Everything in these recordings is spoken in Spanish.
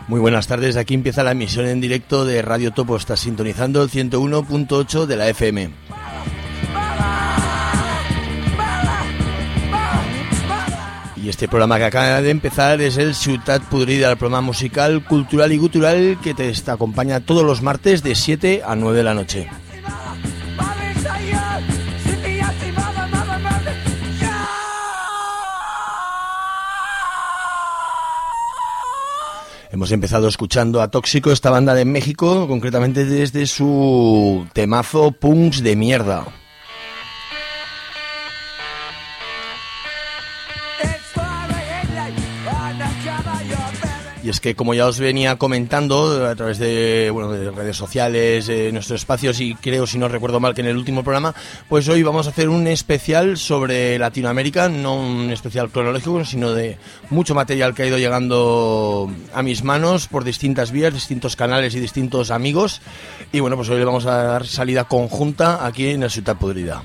Muy buenas tardes, aquí empieza la emisión en directo de Radio Topo. Está sintonizando el 101.8 de la FM. Y este programa que acaba de empezar es el Ciutat Podrida, el programa musical, cultural y gutural que te acompaña todos los martes de 7 a 9 de la noche. Hemos empezado escuchando a Tóxico, esta banda de México, concretamente desde su temazo Punks de Mierda. Y es que, como ya os venía comentando a través de redes sociales, nuestros espacios, y creo, si no recuerdo mal, que en el último programa, pues hoy vamos a hacer un especial sobre Latinoamérica, no un especial cronológico, sino de mucho material que ha ido llegando a mis manos por distintas vías, distintos canales y distintos amigos. Y bueno, pues hoy le vamos a dar salida conjunta aquí en el Ciutat Podrida.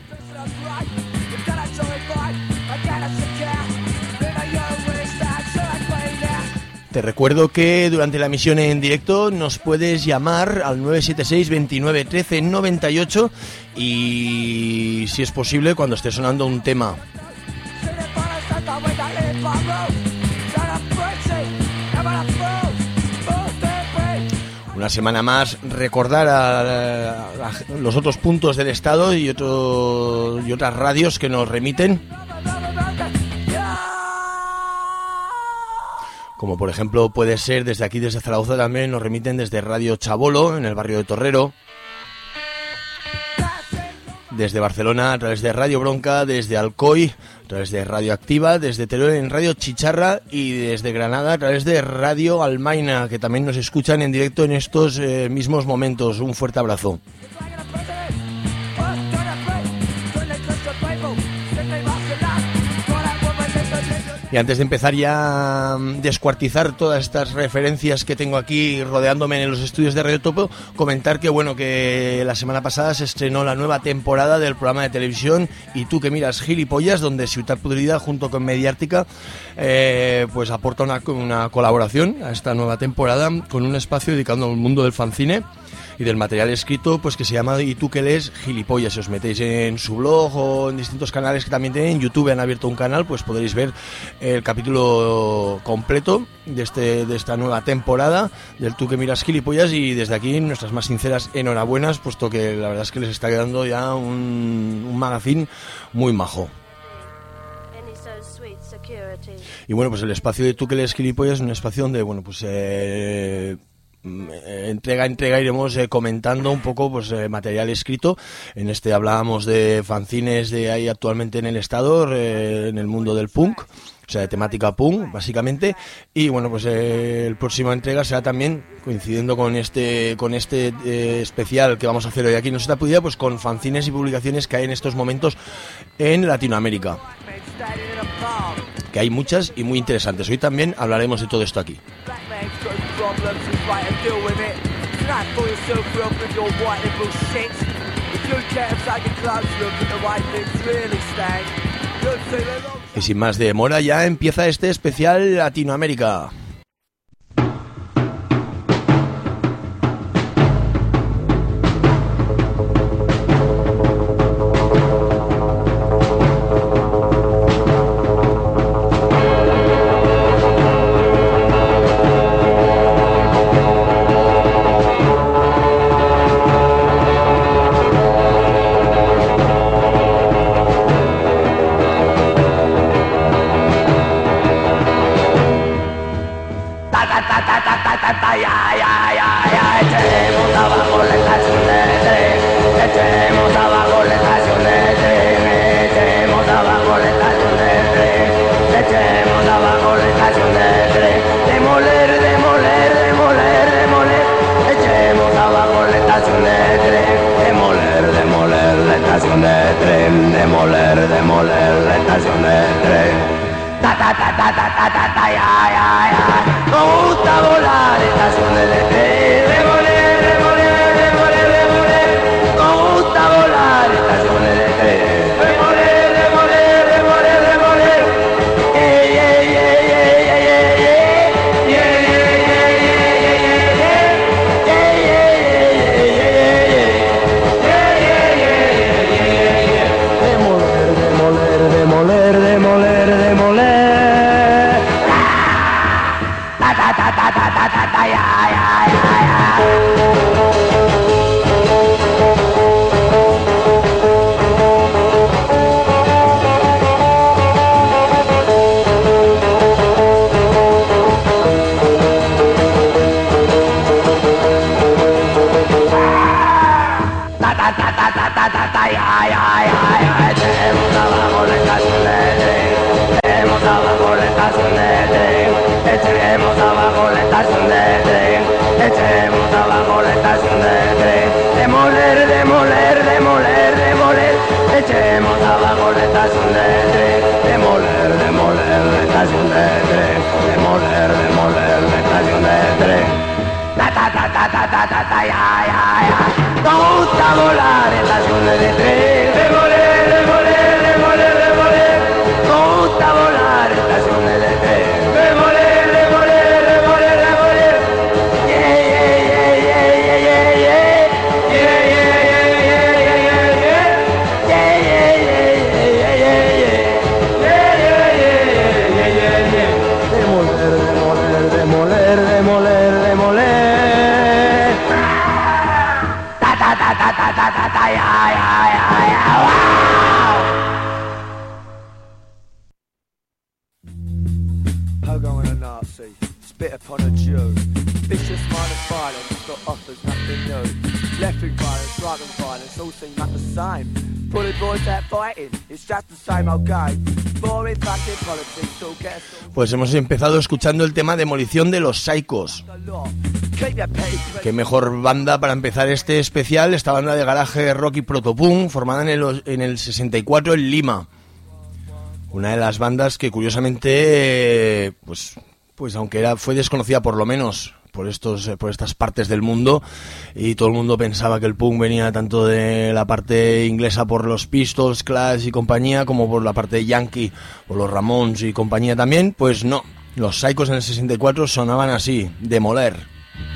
Te recuerdo que durante la emisión en directo nos puedes llamar al 976 29 13 98 y, si es posible, cuando esté sonando un tema. Una semana más, recordar a los otros puntos del estado y otras radios que nos remiten, como por ejemplo puede ser desde aquí, desde Zaragoza también nos remiten desde Radio Chabolo, en el barrio de Torrero, desde Barcelona a través de Radio Bronca, desde Alcoy a través de Radio Activa, desde Teruel en Radio Chicharra y desde Granada a través de Radio Almaina, que también nos escuchan en directo en estos mismos momentos. Un fuerte abrazo. Y antes de empezar ya a descuartizar todas estas referencias que tengo aquí rodeándome en los estudios de Radio Topo, comentar que la semana pasada se estrenó la nueva temporada del programa de televisión Y tú que miras gilipollas, donde Ciutat Podrida junto con Mediártica pues aporta una colaboración a esta nueva temporada con un espacio dedicado al mundo del fanzine y del material escrito, pues que se llama Y tú que lees gilipollas. Si os metéis en su blog o en distintos canales que también tienen, en YouTube han abierto un canal, pues podréis ver el capítulo completo de esta nueva temporada del Tú que miras gilipollas, y desde aquí nuestras más sinceras enhorabuenas, puesto que la verdad es que les está quedando ya un magazine muy majo. Y bueno, pues el espacio de Tú que lees gilipollas es un espacio donde, bueno, pues entrega a entrega iremos comentando un poco pues material escrito. En este hablábamos de fanzines de ahí actualmente en el estado, en el mundo del punk, o sea, de temática punk básicamente. Y bueno, pues el próximo entrega será también coincidiendo con este especial que vamos a hacer hoy aquí en Ciutat Podrida, pues con fanzines y publicaciones que hay en estos momentos en Latinoamérica, que hay muchas y muy interesantes. Hoy también hablaremos de todo esto aquí. Y sin más demora ya empieza este especial Latinoamérica. Echemos abajo la estación de tren, echemos abajo la estación de tren, echemos abajo la estación de tren, echemos abajo la estación de tren, demoler, demoler, demoler, demoler, echemos abajo la estación de tren, demoler, demoler la estación de tren, demoler, demoler la estación de tren. Ta ta ta ta ta ta ta ta ya ya ya. Nos gusta volar estaciones de tren, demoler, demoler, demoler, demoler. Nos gusta volar estaciones de tren, demoler, demoler, demoler, demoler. Yeah yeah yeah yeah yeah yeah yeah. Yeah yeah yeah yeah yeah yeah yeah. Yeah yeah yeah yeah yeah yeah yeah. Yeah yeah yeah yeah yeah yeah. Demoler, demoler, demoler, demoler, demoler. Pogo and a Nazi, spit upon a Jew. Vicious minus violence that offers nothing new. Left wing violence, right wing violence, all seem like the same. Bully boys out fighting, it's just the same old game. Boring fucking politics, all get us all. Pues hemos empezado escuchando el tema Demolición de los Psychos. Qué mejor banda para empezar este especial, esta banda de garaje rock y protopunk, formada en el 64 en Lima. Una de las bandas que curiosamente, pues aunque fue desconocida por lo menos por estas partes del mundo, y todo el mundo pensaba que el punk venía tanto de la parte inglesa por los Pistols, Clash y compañía, como por la parte yankee, por los Ramones y compañía también, pues no. Los Psychos en el 64 sonaban así, Demoler.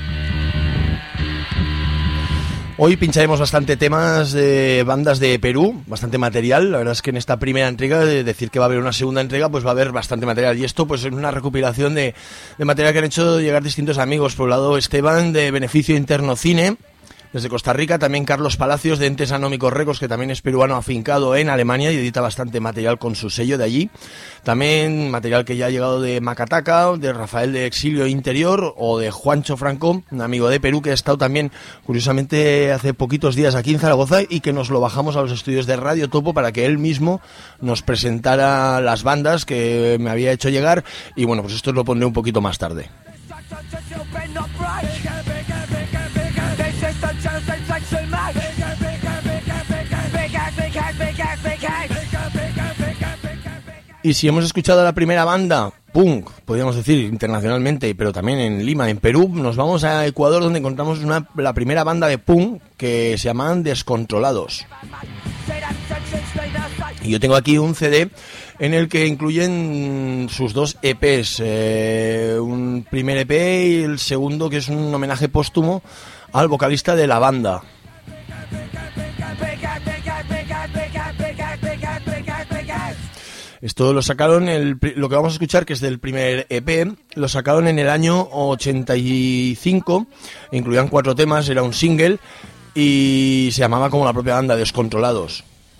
Hoy pincharemos bastante temas de bandas de Perú, bastante material. La verdad es que en esta primera entrega, de decir que va a haber una segunda entrega, pues va a haber bastante material. Y esto pues es una recopilación de material que han hecho llegar distintos amigos. Por un lado Esteban, de Beneficio Interno Cine, desde Costa Rica. También Carlos Palacios, de Entes Anómicos Records, que también es peruano afincado en Alemania y edita bastante material con su sello de allí. También material que ya ha llegado de Macataca, de Rafael de Exilio Interior, o de Juancho Franco, un amigo de Perú que ha estado también, curiosamente, hace poquitos días aquí en Zaragoza, y que nos lo bajamos a los estudios de Radio Topo para que él mismo nos presentara las bandas que me había hecho llegar. Y bueno, pues esto lo pondré un poquito más tarde. Y si hemos escuchado la primera banda punk, podríamos decir internacionalmente, pero también en Lima, en Perú, nos vamos a Ecuador, donde encontramos la primera banda de punk que se llamaban Descontrolados. Y yo tengo aquí un CD en el que incluyen sus dos EPs, un primer EP y el segundo, que es un homenaje póstumo al vocalista de la banda. Esto lo sacaron, lo que vamos a escuchar, que es del primer EP, lo sacaron en el año 85, incluían 4 temas, era un single y se llamaba como la propia banda, Descontrolados.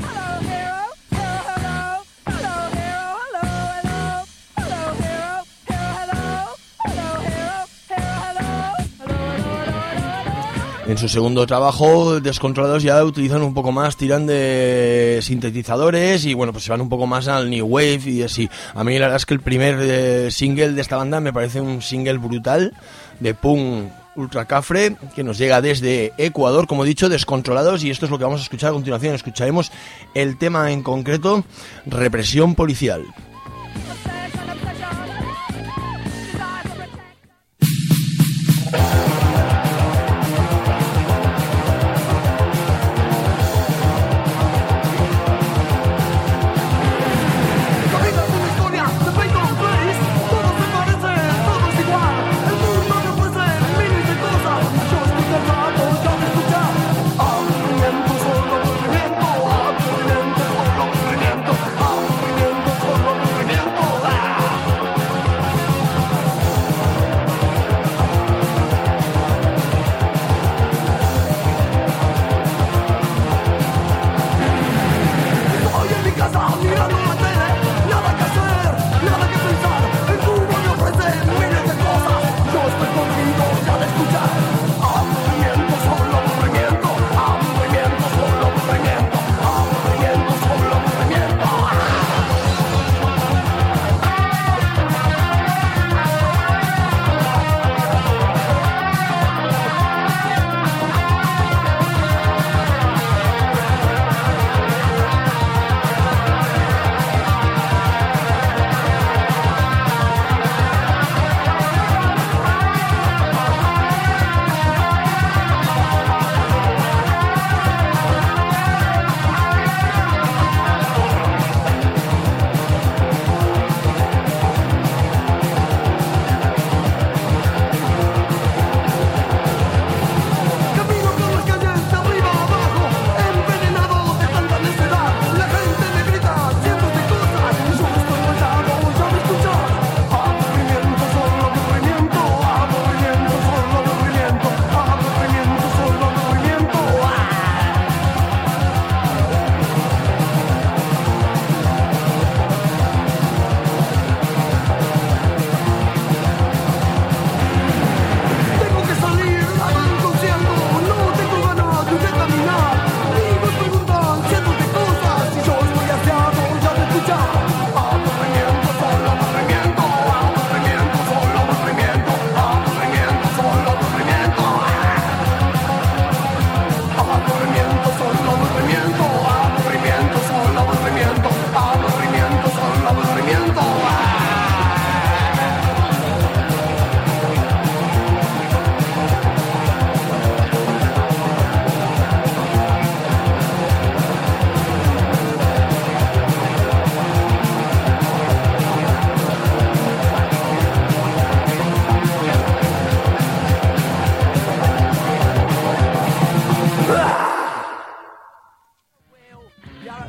En su segundo trabajo, Descontrolados, ya utilizan un poco más, tiran de sintetizadores y bueno, pues se van un poco más al New Wave y así. A mí la verdad es que el primer single de esta banda me parece un single brutal, de punk ultra cafre, que nos llega desde Ecuador, como he dicho, Descontrolados, y esto es lo que vamos a escuchar a continuación. Escucharemos el tema en concreto, Represión Policial. Movimiento,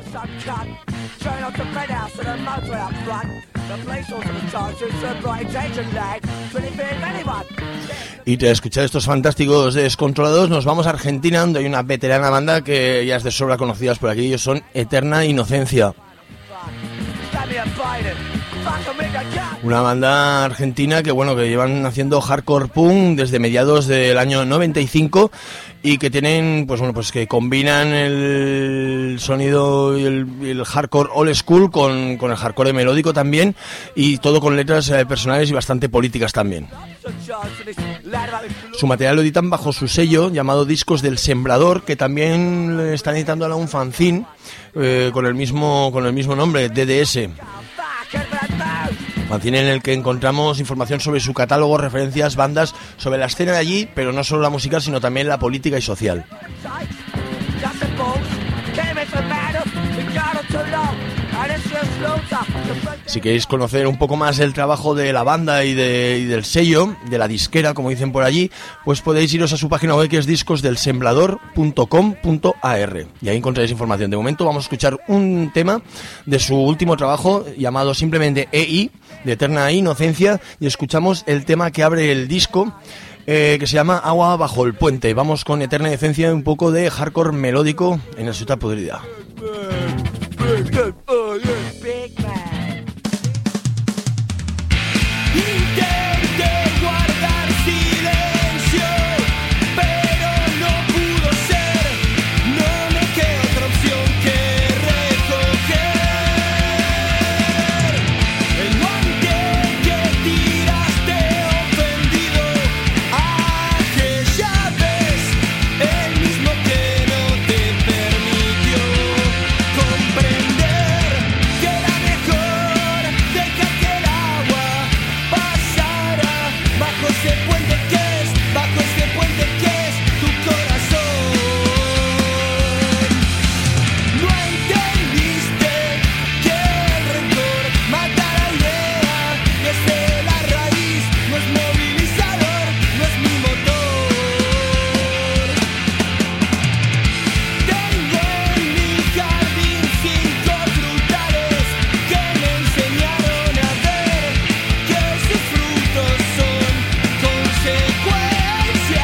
some cunt. Turn off the penthouse and a motorway up front. The police also the charges, the bright attention lag. 25 anyone. Y tras escuchar estos fantásticos Descontrolados, nos vamos a Argentina, donde hay una veterana banda que ya es de sobra conocidas por aquí. Ellos son Eterna Inocencia. Una banda argentina que bueno, que llevan haciendo hardcore punk desde mediados del año 95 y que tienen, pues bueno, pues que combinan el sonido y el hardcore old school con el hardcore melódico también, y todo con letras personales y bastante políticas también. Su material lo editan bajo su sello llamado Discos del Sembrador, que también están editando ahora un fanzine con el mismo nombre, DDS. Fanzine en el que encontramos información sobre su catálogo, referencias, bandas, sobre la escena de allí, pero no solo la musical, sino también la política y social. Si queréis conocer un poco más el trabajo de la banda y del sello, de la disquera, como dicen por allí, pues podéis iros a su página web, que es discosdelsembrador.com.ar, y ahí encontraréis información. De momento vamos a escuchar un tema de su último trabajo llamado simplemente EI, de Eterna Inocencia, y escuchamos el tema que abre el disco, que se llama Agua bajo el puente. Vamos con Eterna Inocencia, un poco de hardcore melódico en la Ciudad Podrida. Intenté guardar silencio, pero no pudo ser. No me queda otra opción que recoger el guante que tiraste ofendido aquella vez, el mismo que no te permitió comprender que era mejor dejar que el agua pasara bajo ese puente que es tu corazón. No entendiste que el rencor mata la idea desde la raíz, no es movilizador, no es mi motor. Tengo en mi jardín 5 frutales que me enseñaron a ver que sus frutos son consecuencia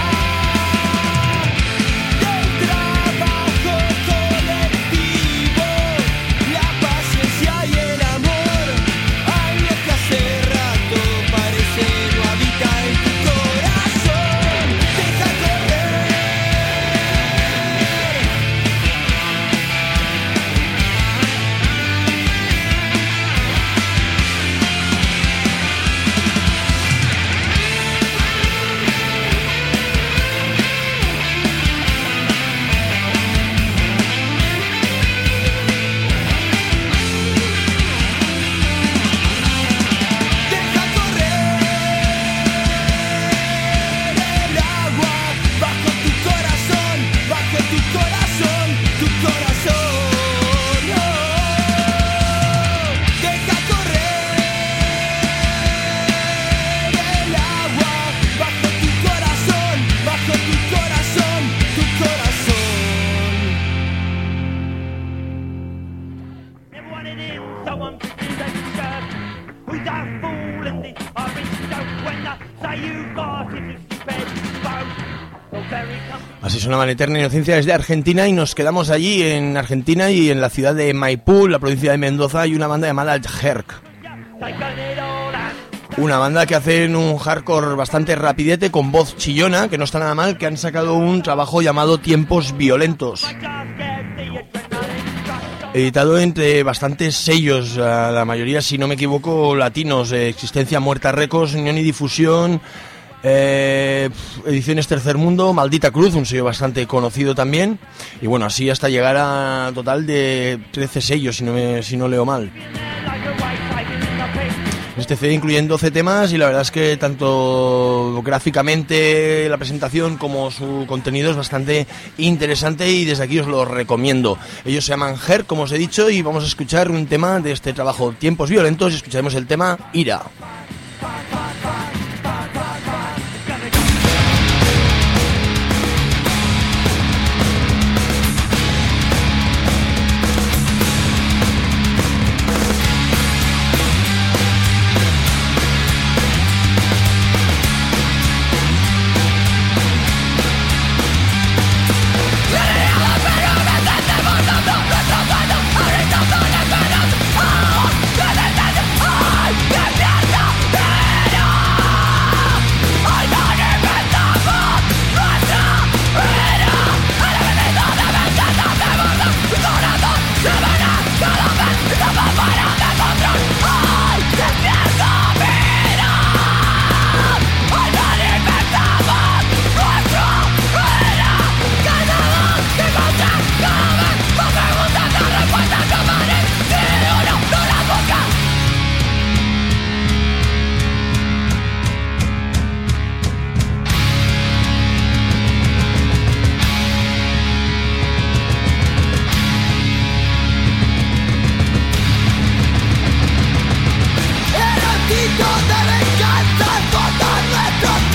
del trabajo colectivo, la paciencia y el amor. Algo que hace rato parece no habita en tu corazón. Deja correr. Deja correr el agua bajo tu corazón, bajo tu corazón, tu corazón. No. Deja correr el agua bajo tu corazón, bajo tu corazón, tu corazón. Everyone in here, someone could do that shirt. Who's that fool in the aristotle when I say you got it, it's stupid, both. Well, very comfortable. Así sonaban Eterna Inocencia desde Argentina, y nos quedamos allí en Argentina, y en la ciudad de Maipú, la provincia de Mendoza, hay una banda llamada Herc. Taking it all and Una banda que hacen un hardcore bastante rapidete, con voz chillona, que no está nada mal, que han sacado un trabajo llamado Tiempos Violentos, just get the adrenaline rush on. editado entre bastantes sellos, la mayoría, si no me equivoco, latinos, Existencia Muerta Records, Unión y Difusión, Ediciones Tercer Mundo, Maldita Cruz, un sello bastante conocido también, y bueno, así hasta llegar a total de 13 sellos, si no leo mal. Like a white tiger in the pink. Este CD incluyen 12 temas, y la verdad es que tanto gráficamente la presentación como su contenido es bastante interesante, y desde aquí os lo recomiendo. Ellos se llaman Herc, como os he dicho, y vamos a escuchar un tema de este trabajo, Tiempos Violentos, y escucharemos el tema Ira.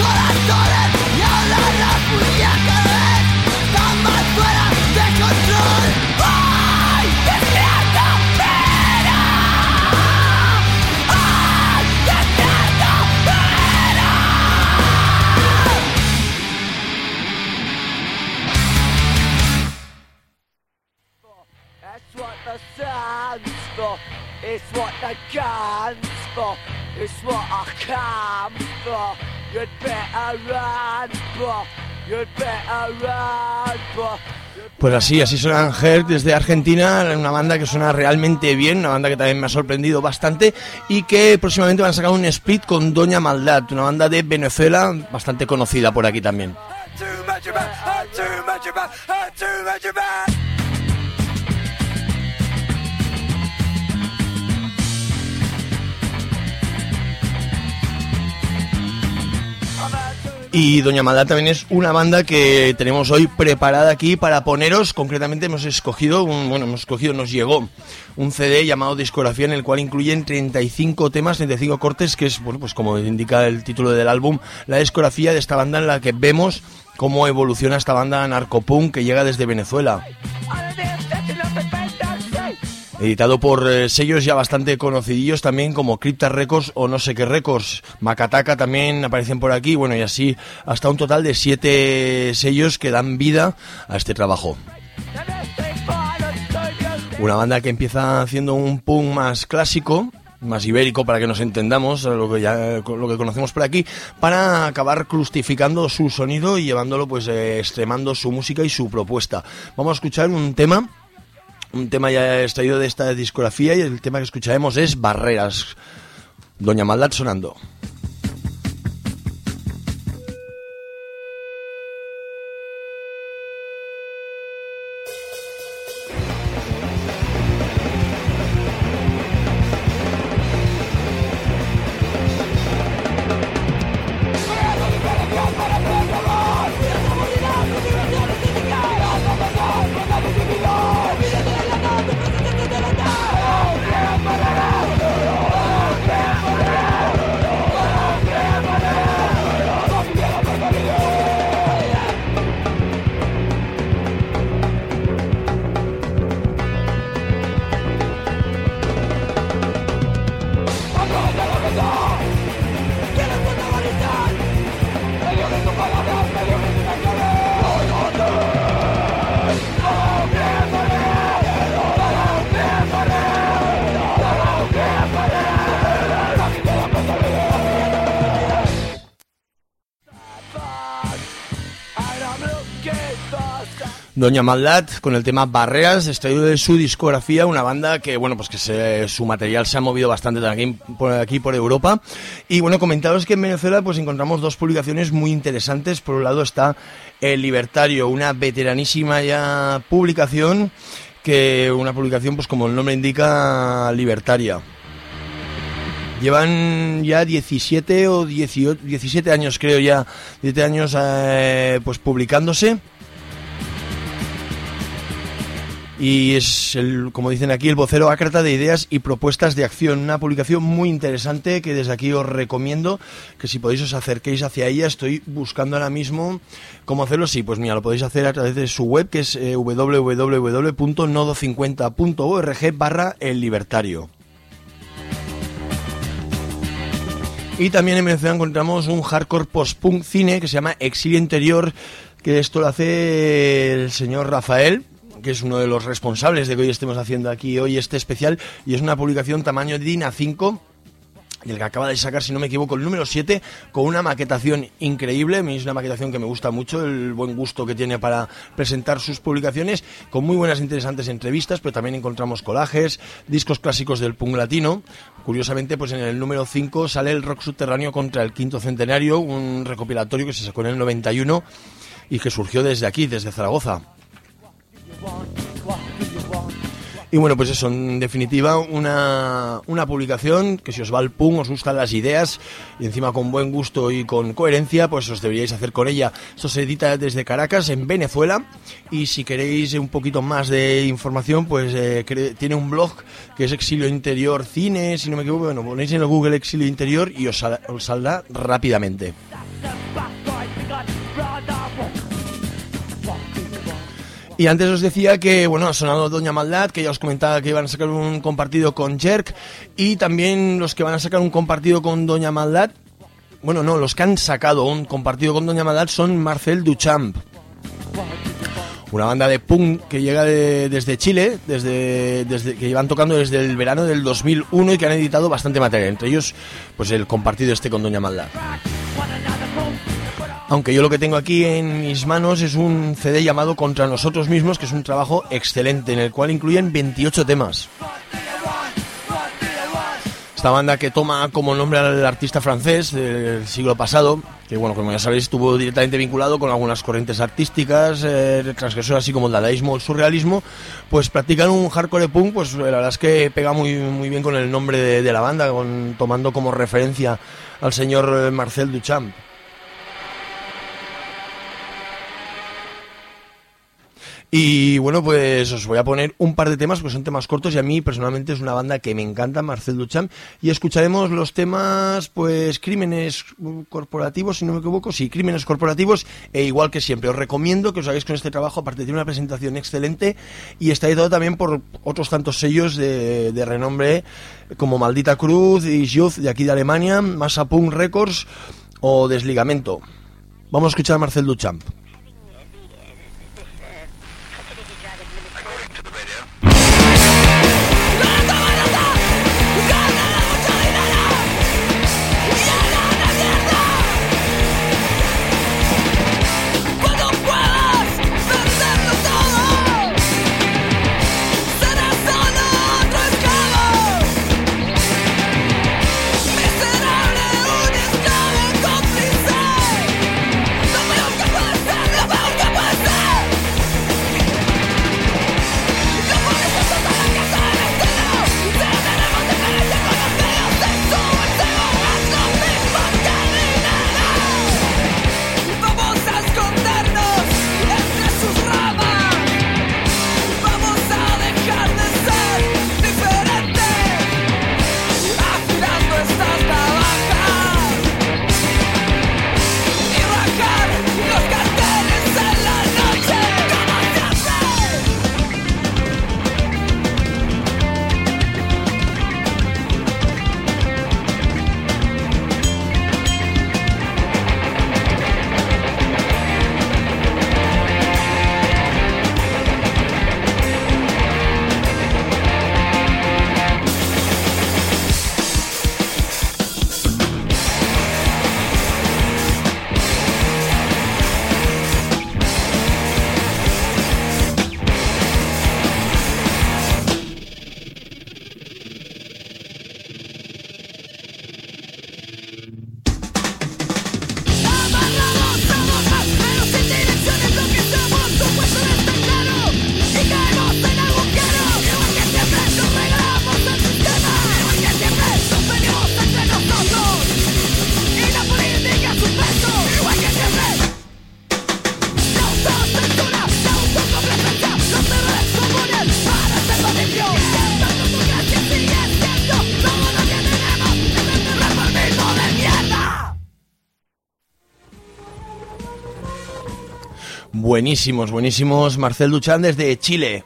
corazones y ahora la policía cada vez está más fuera de control. ¡Ay! ¡Despierta! ¡Vera! ¡Ay! ¡Despierta! ¡Vera! That's what the sun's for. It's what the gun's for. It's what I come for. You'd better run, bro. You'd better run, bro. Pues así suenan Her desde Argentina, una banda que suena realmente bien, una banda que también me ha sorprendido bastante y que próximamente van a sacar un split con Doña Maldad, una banda de Venezuela bastante conocida por aquí también. Too much about, too much about, too much about. Y Doña Maldad también es una banda que tenemos hoy preparada aquí para poneros. Concretamente nos llegó un CD llamado Discografía, en el cual incluyen 35 temas, 35 cortes, que es, bueno, pues como indica el título del álbum, la discografía de esta banda, en la que vemos cómo evoluciona esta banda narcopunk que llega desde Venezuela. Editado por sellos ya bastante conocidillos también, como Crypta Records o No sé qué Records. Macataca también aparecen por aquí, bueno, y así hasta un total de 7 sellos que dan vida a este trabajo. Una banda que empieza haciendo un punk más clásico, más ibérico, para que nos entendamos, lo que conocemos por aquí, para acabar crustificando su sonido y llevándolo, pues extremando su música y su propuesta. Vamos a escuchar un tema ya extraído de esta discografía, y el tema que escucharemos es Barreras. Doña Maldad sonando. Doña Maldad con el tema Barreras, extraído de su discografía, una banda que, bueno, pues que su material se ha movido bastante aquí por Europa. Y bueno, comentaros que en Venezuela pues encontramos dos publicaciones muy interesantes. Por un lado está El Libertario, una veteranísima ya publicación, pues como el nombre indica, libertaria. Llevan ya 17 años, creo ya, 17 años pues publicándose. Y es, como dicen aquí, el vocero ácrata de ideas y propuestas de acción. Una publicación muy interesante que desde aquí os recomiendo que si podéis os acerquéis hacia ella. Estoy buscando ahora mismo cómo hacerlo. Sí, pues mira, lo podéis hacer a través de su web, que es www.nodo50.org/El Libertario. Y también en Venezuela encontramos un hardcore post-punk cine que se llama Exilio Interior, que esto lo hace el señor Rafael, que es uno de los responsables de que hoy estemos haciendo aquí hoy este especial, y es una publicación tamaño DIN A5, y el que acaba de sacar, si no me equivoco, el número 7, con una maquetación increíble. Es una maquetación que me gusta mucho, el buen gusto que tiene para presentar sus publicaciones, con muy buenas, interesantes entrevistas, pero también encontramos collages, discos clásicos del punk latino. Curiosamente, pues en el número 5 sale el rock subterráneo contra el quinto centenario, un recopilatorio que se sacó en el 91 y que surgió desde aquí, desde Zaragoza. Y bueno, pues eso, en definitiva, una publicación que si os va el punk, os gustan las ideas y encima con buen gusto y con coherencia, pues os deberíais hacer con ella. Esto se edita desde Caracas, en Venezuela, y si queréis un poquito más de información, pues tiene un blog que es Exilio Interior Cine, si no me equivoco. Bueno, ponéis en el Google Exilio Interior y os saldrá rápidamente. Y antes os decía que, bueno, ha sonado Doña Maldad, que ya os comentaba que iban a sacar un compartido con Jerk, y también los que van a sacar un compartido con Doña Maldad, bueno, no, los que han sacado un compartido con Doña Maldad son Marcel Duchamp, una banda de punk que llega desde Chile, desde que llevan tocando desde el verano del 2001 y que han editado bastante material, entre ellos pues el compartido este con Doña Maldad. Aunque yo lo que tengo aquí en mis manos es un CD llamado Contra Nosotros Mismos, que es un trabajo excelente, en el cual incluyen 28 temas. Esta banda que toma como nombre al artista francés del siglo pasado, que bueno, como ya sabéis, estuvo directamente vinculado con algunas corrientes artísticas, transgresoras, así como el dadaísmo o el surrealismo, pues practican un hardcore punk, pues la verdad es que pega muy, muy bien con el nombre de la banda, tomando como referencia al señor Marcel Duchamp. Y bueno, pues os voy a poner un par de temas, pues son temas cortos y a mí personalmente es una banda que me encanta, Marcel Duchamp, y escucharemos los temas, pues Crímenes Corporativos, si no me equivoco, sí, Crímenes Corporativos, e igual que siempre, os recomiendo que os hagáis con este trabajo, aparte tiene una presentación excelente y está editado también por otros tantos sellos de renombre como Maldita Cruz y Youth de aquí de Alemania, Massa Punk Records o Desligamento. Vamos a escuchar a Marcel Duchamp. Buenísimos, Marcel Duchamp desde Chile.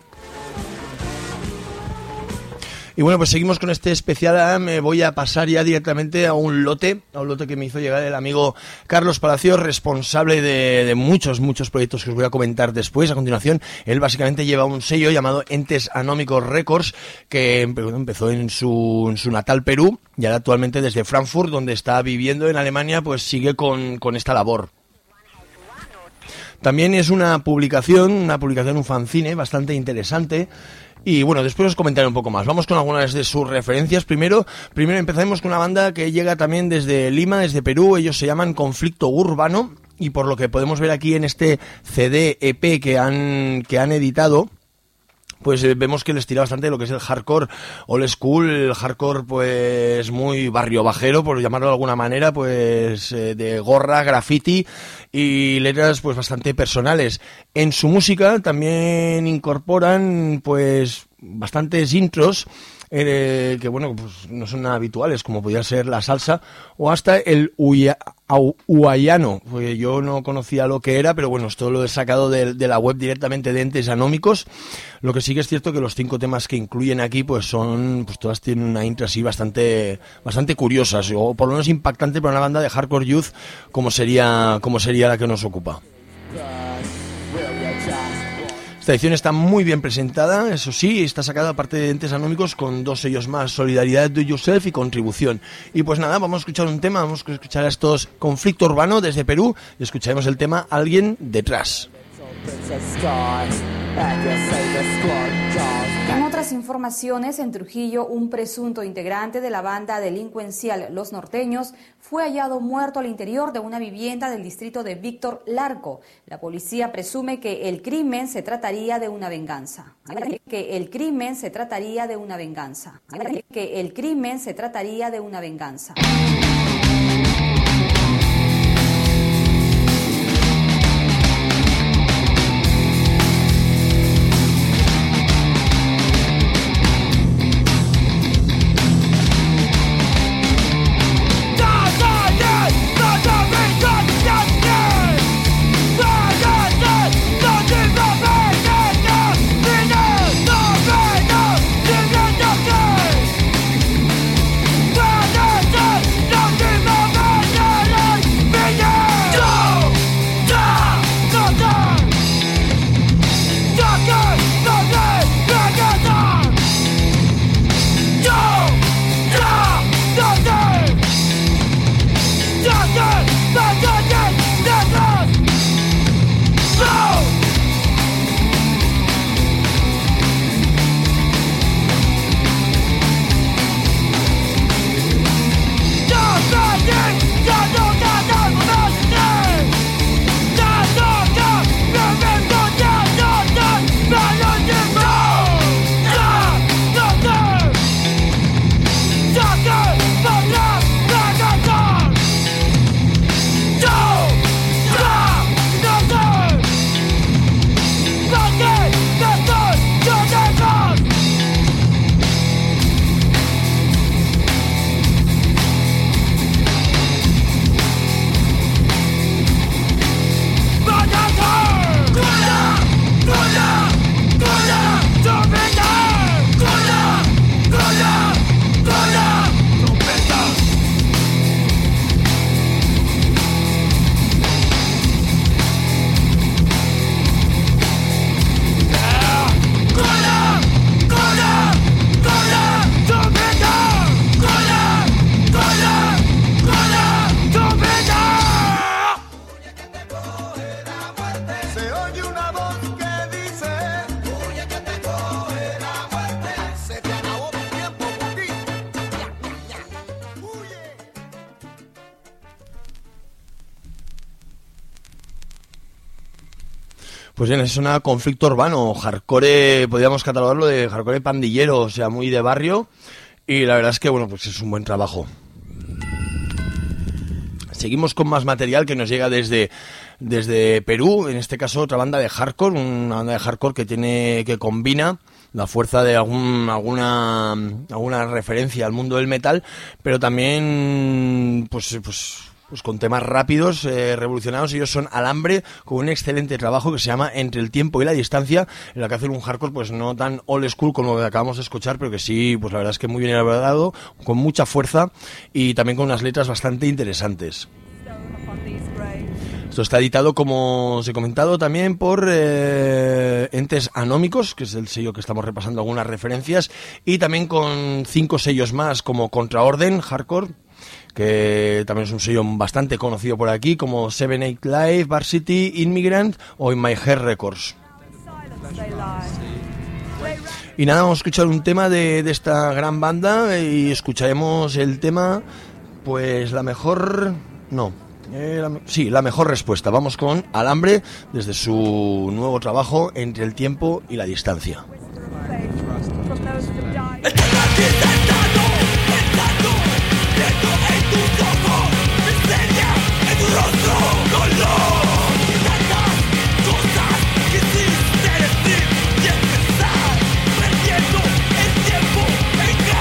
Y bueno, pues seguimos con este especial. Me voy a pasar ya directamente a un lote que me hizo llegar el amigo Carlos Palacios, responsable de muchos proyectos que os voy a comentar después. A continuación, él básicamente lleva un sello llamado Entes Anómicos Records, que empezó en su natal Perú y ahora actualmente desde Frankfurt, donde está viviendo en Alemania, pues sigue con esta labor. También es una publicación, un fanzine bastante interesante. Y bueno, después os comentaré un poco más. Vamos con algunas de sus referencias. Primero empezaremos con una banda que llega también desde Lima, desde Perú. Ellos se llaman Conflicto Urbano. Y por lo que podemos ver aquí en este CD EP que han editado, pues vemos que les tira bastante de lo que es el hardcore old school, el hardcore pues muy barrio bajero, por llamarlo de alguna manera, pues de gorra, graffiti y letras pues bastante personales. En su música también incorporan pues bastantes intros que bueno, pues no son nada habituales, como podría ser la salsa o hasta el huayano, porque yo no conocía lo que era, pero bueno, esto lo he sacado de la web directamente de Entes Anómicos. Lo que sí que es cierto que los 5 temas que incluyen aquí pues son, pues todas tienen una intro así bastante curiosas, o por lo menos impactante para una banda de hardcore youth como sería la que nos ocupa. Esta edición está muy bien presentada, eso sí, está sacada aparte de Entes Anómicos con 2 sellos más, Solidaridad, Do It Yourself y Contribución. Y pues nada, vamos a escuchar un tema, vamos a escuchar a estos Conflicto Urbano desde Perú y escucharemos el tema Alguien Detrás. En otras informaciones, en Trujillo, un presunto integrante de la banda delincuencial Los Norteños fue hallado muerto al interior de una vivienda del distrito de Víctor Larco. La policía presume que el crimen se trataría de una venganza. Pues bien, es una Conflicto Urbano, hardcore, podríamos catalogarlo de hardcore pandillero, o sea, muy de barrio, y la verdad es que, bueno, pues es un buen trabajo. Seguimos con más material que nos llega desde Perú, en este caso otra banda de hardcore, una banda de hardcore que combina la fuerza de alguna referencia al mundo del metal, pero también pues con temas rápidos, revolucionados. Ellos son Alambre, con un excelente trabajo que se llama Entre el tiempo y la distancia, en la que hacen un hardcore pues no tan old school como lo que acabamos de escuchar, pero que sí, pues la verdad es que muy bien elaborado, con mucha fuerza y también con unas letras bastante interesantes. Esto está editado, como os he comentado, también por Entes Anómicos, que es el sello que estamos repasando algunas referencias, y también con 5 sellos más como Contraorden, Hardcore, que también es un sello bastante conocido por aquí, como 7-8 Live, Varsity, Immigrant o In My Head Records. Y nada, vamos a escuchar un tema de esta gran banda y escucharemos el tema, pues la mejor respuesta. Vamos con Alambre desde su nuevo trabajo Entre el tiempo y la distancia. Tantas cosas quisiste decir y expresar, perdiendo el tiempo en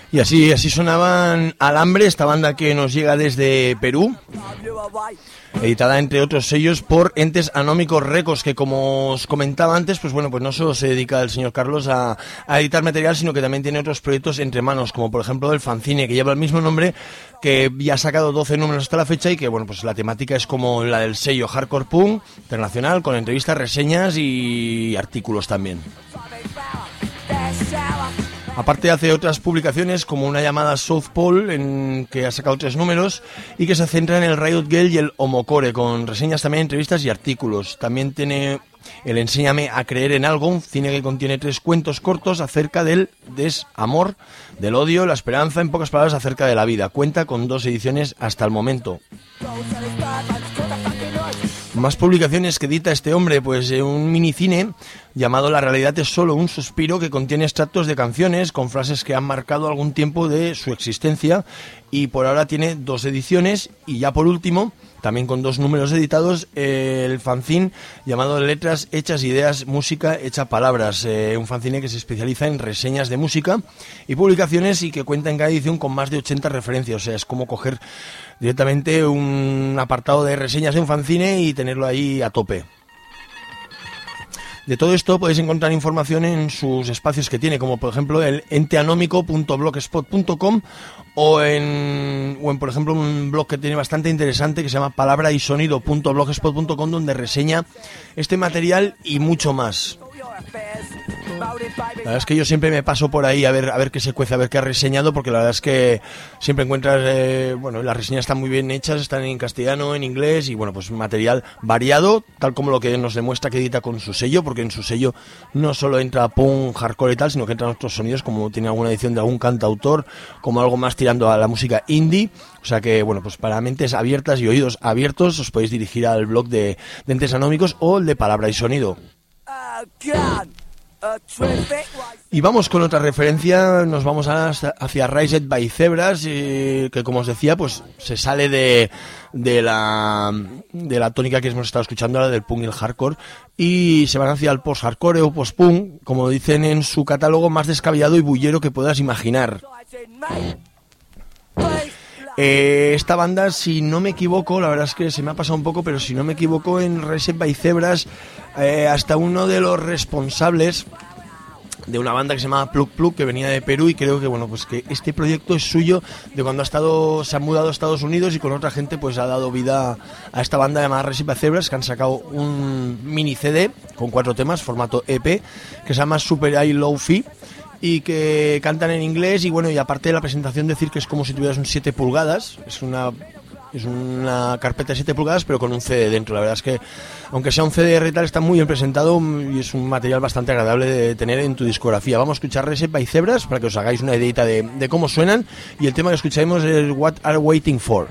Y así sonaban Alambre, esta banda que nos llega desde Perú, editada entre otros sellos por Entes Anómicos Records, que como os comentaba antes, pues bueno, pues no solo se dedica el señor Carlos a editar material, sino que también tiene otros proyectos entre manos, como por ejemplo el fanzine, que lleva el mismo nombre, que ya ha sacado 12 números hasta la fecha y que bueno, pues la temática es como la del sello Hardcore Punk Internacional, con entrevistas, reseñas y artículos también. Aparte hace otras publicaciones como una llamada South Pole, en que ha sacado 3 números y que se centra en el Riot Girl y el Homocore, con reseñas también, entrevistas y artículos. También tiene el Enséñame a creer en algo, un cine que contiene 3 cuentos cortos acerca del desamor, del odio, la esperanza, en pocas palabras acerca de la vida. Cuenta con 2 ediciones hasta el momento. Más publicaciones que edita este hombre, pues un minicine llamado La realidad es solo un suspiro, que contiene extractos de canciones con frases que han marcado algún tiempo de su existencia, y por ahora tiene 2 ediciones. Y ya por último, también con 2 números editados, el fanzine llamado Letras Hechas Ideas, Música Hecha Palabras, un fanzine que se especializa en reseñas de música y publicaciones y que cuenta en cada edición con más de 80 referencias. O sea, es como coger directamente un apartado de reseñas de un fanzine y tenerlo ahí a tope. De todo esto podéis encontrar información en sus espacios que tiene, como por ejemplo el enteanómico.blogspot.com o en por ejemplo un blog que tiene bastante interesante que se llama palabraysonido.blogspot.com, donde reseña este material y mucho más. La verdad es que yo siempre me paso por ahí a ver qué se cuece, a ver qué ha reseñado, porque la verdad es que siempre encuentras, las reseñas están muy bien hechas, están en castellano, en inglés, y bueno, pues material variado, tal como lo que nos demuestra que edita con su sello, porque en su sello no solo entra punk, hardcore y tal, sino que entran otros sonidos, como tiene alguna edición de algún cantautor, como algo más tirando a la música indie. O sea que, bueno, pues para mentes abiertas y oídos abiertos os podéis dirigir al blog de Entes Anómicos o el de Palabra y Sonido. Y vamos con otra referencia, nos vamos hacia Raised by Zebras, que como os decía, pues se sale de la tónica que hemos estado escuchando ahora del punk y el hardcore, y se van hacia el post-hardcore o post-punk, como dicen en su catálogo, más descabellado y bullero que puedas imaginar. Esta banda, si no me equivoco, la verdad es que se me ha pasado un poco, pero si no me equivoco, en Raised by Zebras, hasta uno de los responsables de una banda que se llama Plug Plug, que venía de Perú, y creo que bueno, pues que este proyecto es suyo de cuando se ha mudado a Estados Unidos, y con otra gente pues ha dado vida a esta banda llamada Raised by Zebras, que han sacado un mini CD con 4 temas, formato EP, que se llama Super High Low Fi, y que cantan en inglés. Y bueno, y aparte de la presentación, decir que es como si tuvieras un 7 pulgadas, es una carpeta de 7 pulgadas pero con un CD dentro. La verdad es que aunque sea un CD retal, está muy bien presentado y es un material bastante agradable de tener en tu discografía. Vamos a escuchar Raised by Zebras para que os hagáis una ideita de cómo suenan, y el tema que escucharemos es What Are Waiting For.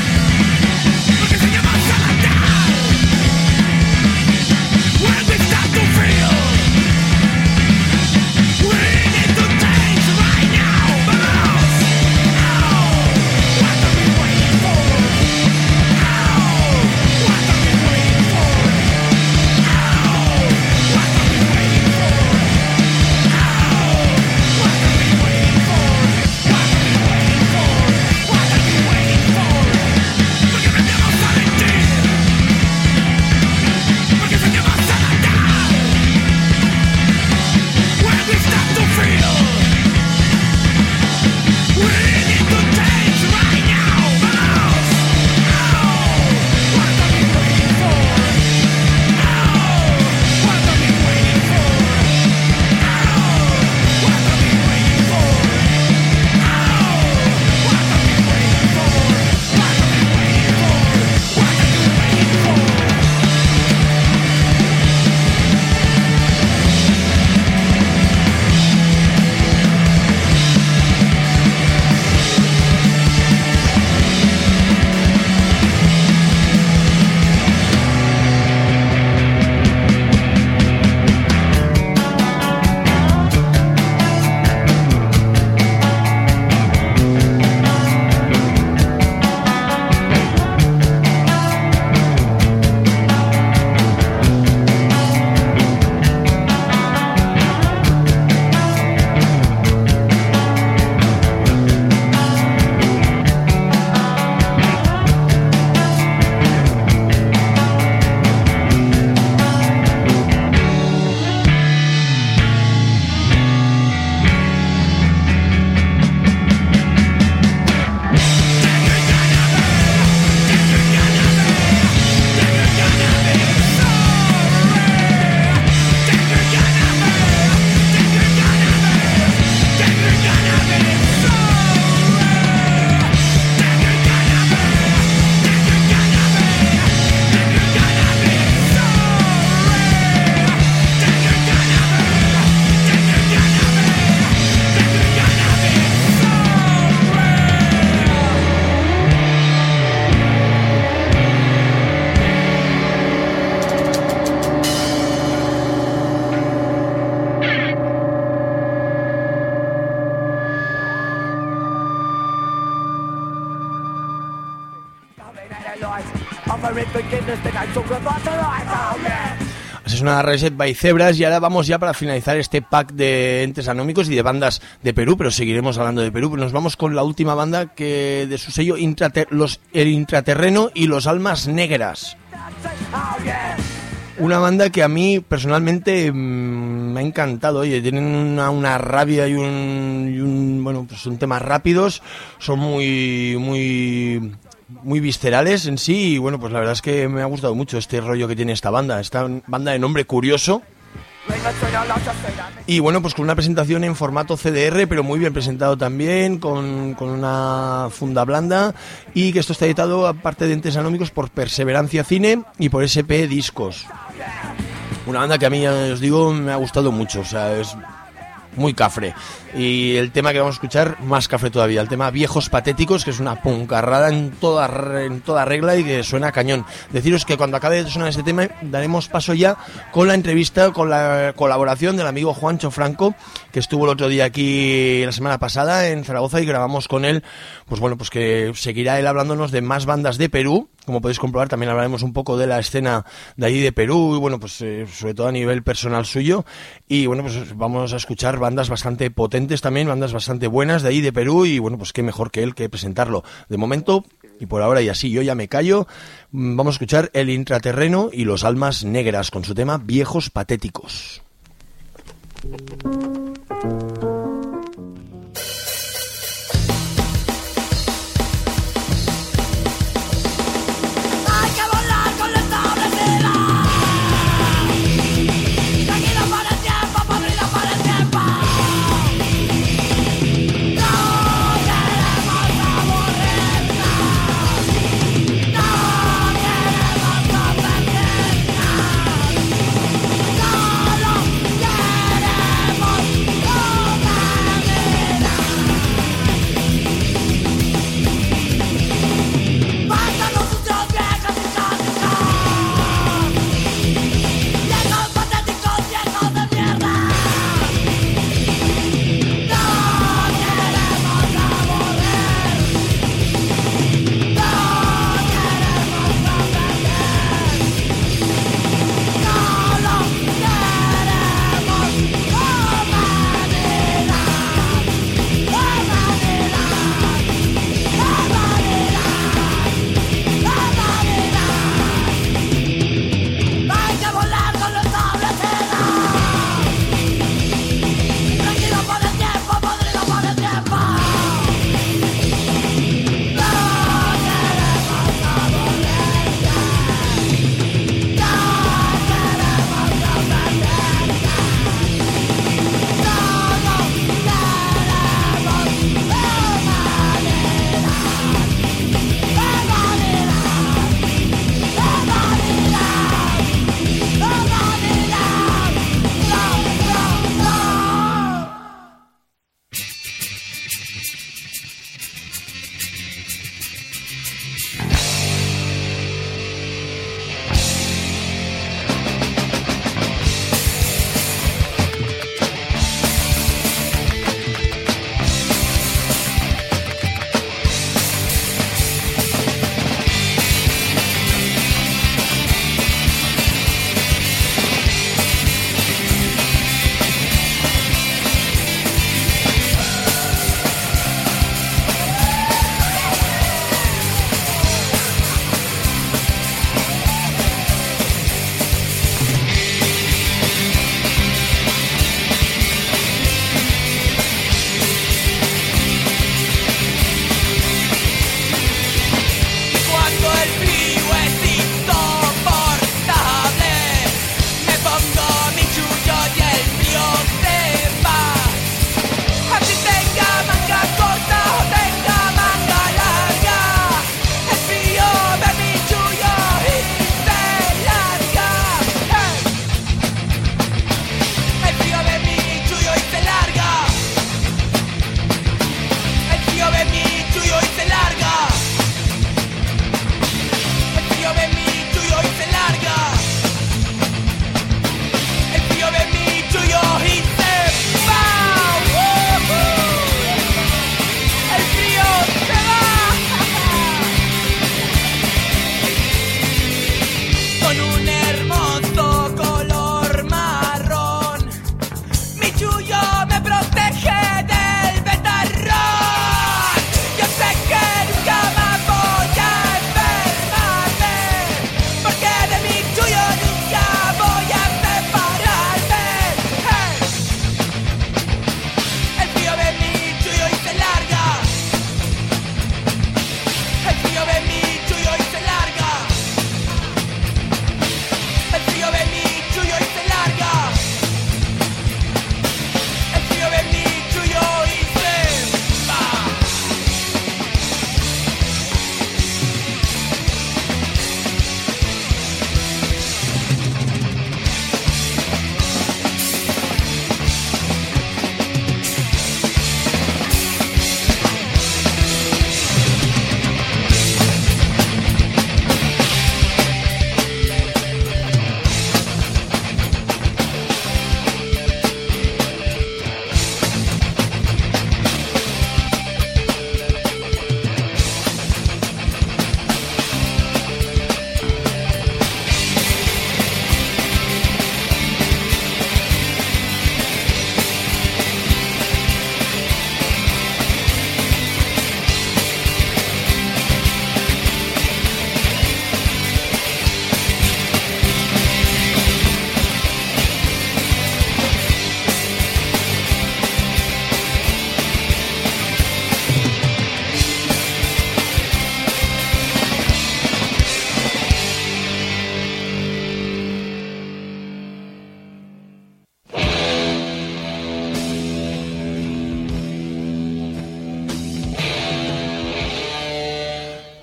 When we stop Es una Reset by Zebras y ahora vamos ya para finalizar este pack de entes anómicos y de bandas de Perú, pero seguiremos hablando de Perú. Nos vamos con la última banda que de su sello El Intraterreno y Los Almas Negras. Una banda que a mí personalmente me ha encantado. Oye, tienen una rabia y bueno, pues son temas rápidos, son muy viscerales en sí y bueno, pues la verdad es que me ha gustado mucho este rollo que tiene esta banda de nombre curioso. Y bueno, pues con una presentación en formato CDR, pero muy bien presentado también, con una funda blanda, y que esto está editado, aparte de entes anómicos, por Perseverancia Cine y por SP Discos. Una banda que a mí, ya os digo, me ha gustado mucho, o sea, es muy cafre. Y el tema que vamos a escuchar, más cafre todavía, el tema Viejos Patéticos, que es una puncarrada en toda regla y que suena a cañón. Deciros que cuando acabe de sonar este tema daremos paso ya con la entrevista, con la colaboración del amigo Juancho Franco, que estuvo el otro día aquí la semana pasada en Zaragoza y grabamos con él, pues bueno, pues que seguirá él hablándonos de más bandas de Perú. Como podéis comprobar, también hablaremos un poco de la escena de allí de Perú y bueno, pues sobre todo a nivel personal suyo. Y bueno, pues vamos a escuchar bandas bastante potentes también, bandas bastante buenas de allí de Perú y bueno, pues qué mejor que él que presentarlo. De momento, y por ahora y así yo ya me callo, vamos a escuchar El Intraterreno y Los Almas Negras con su tema Viejos Patéticos. No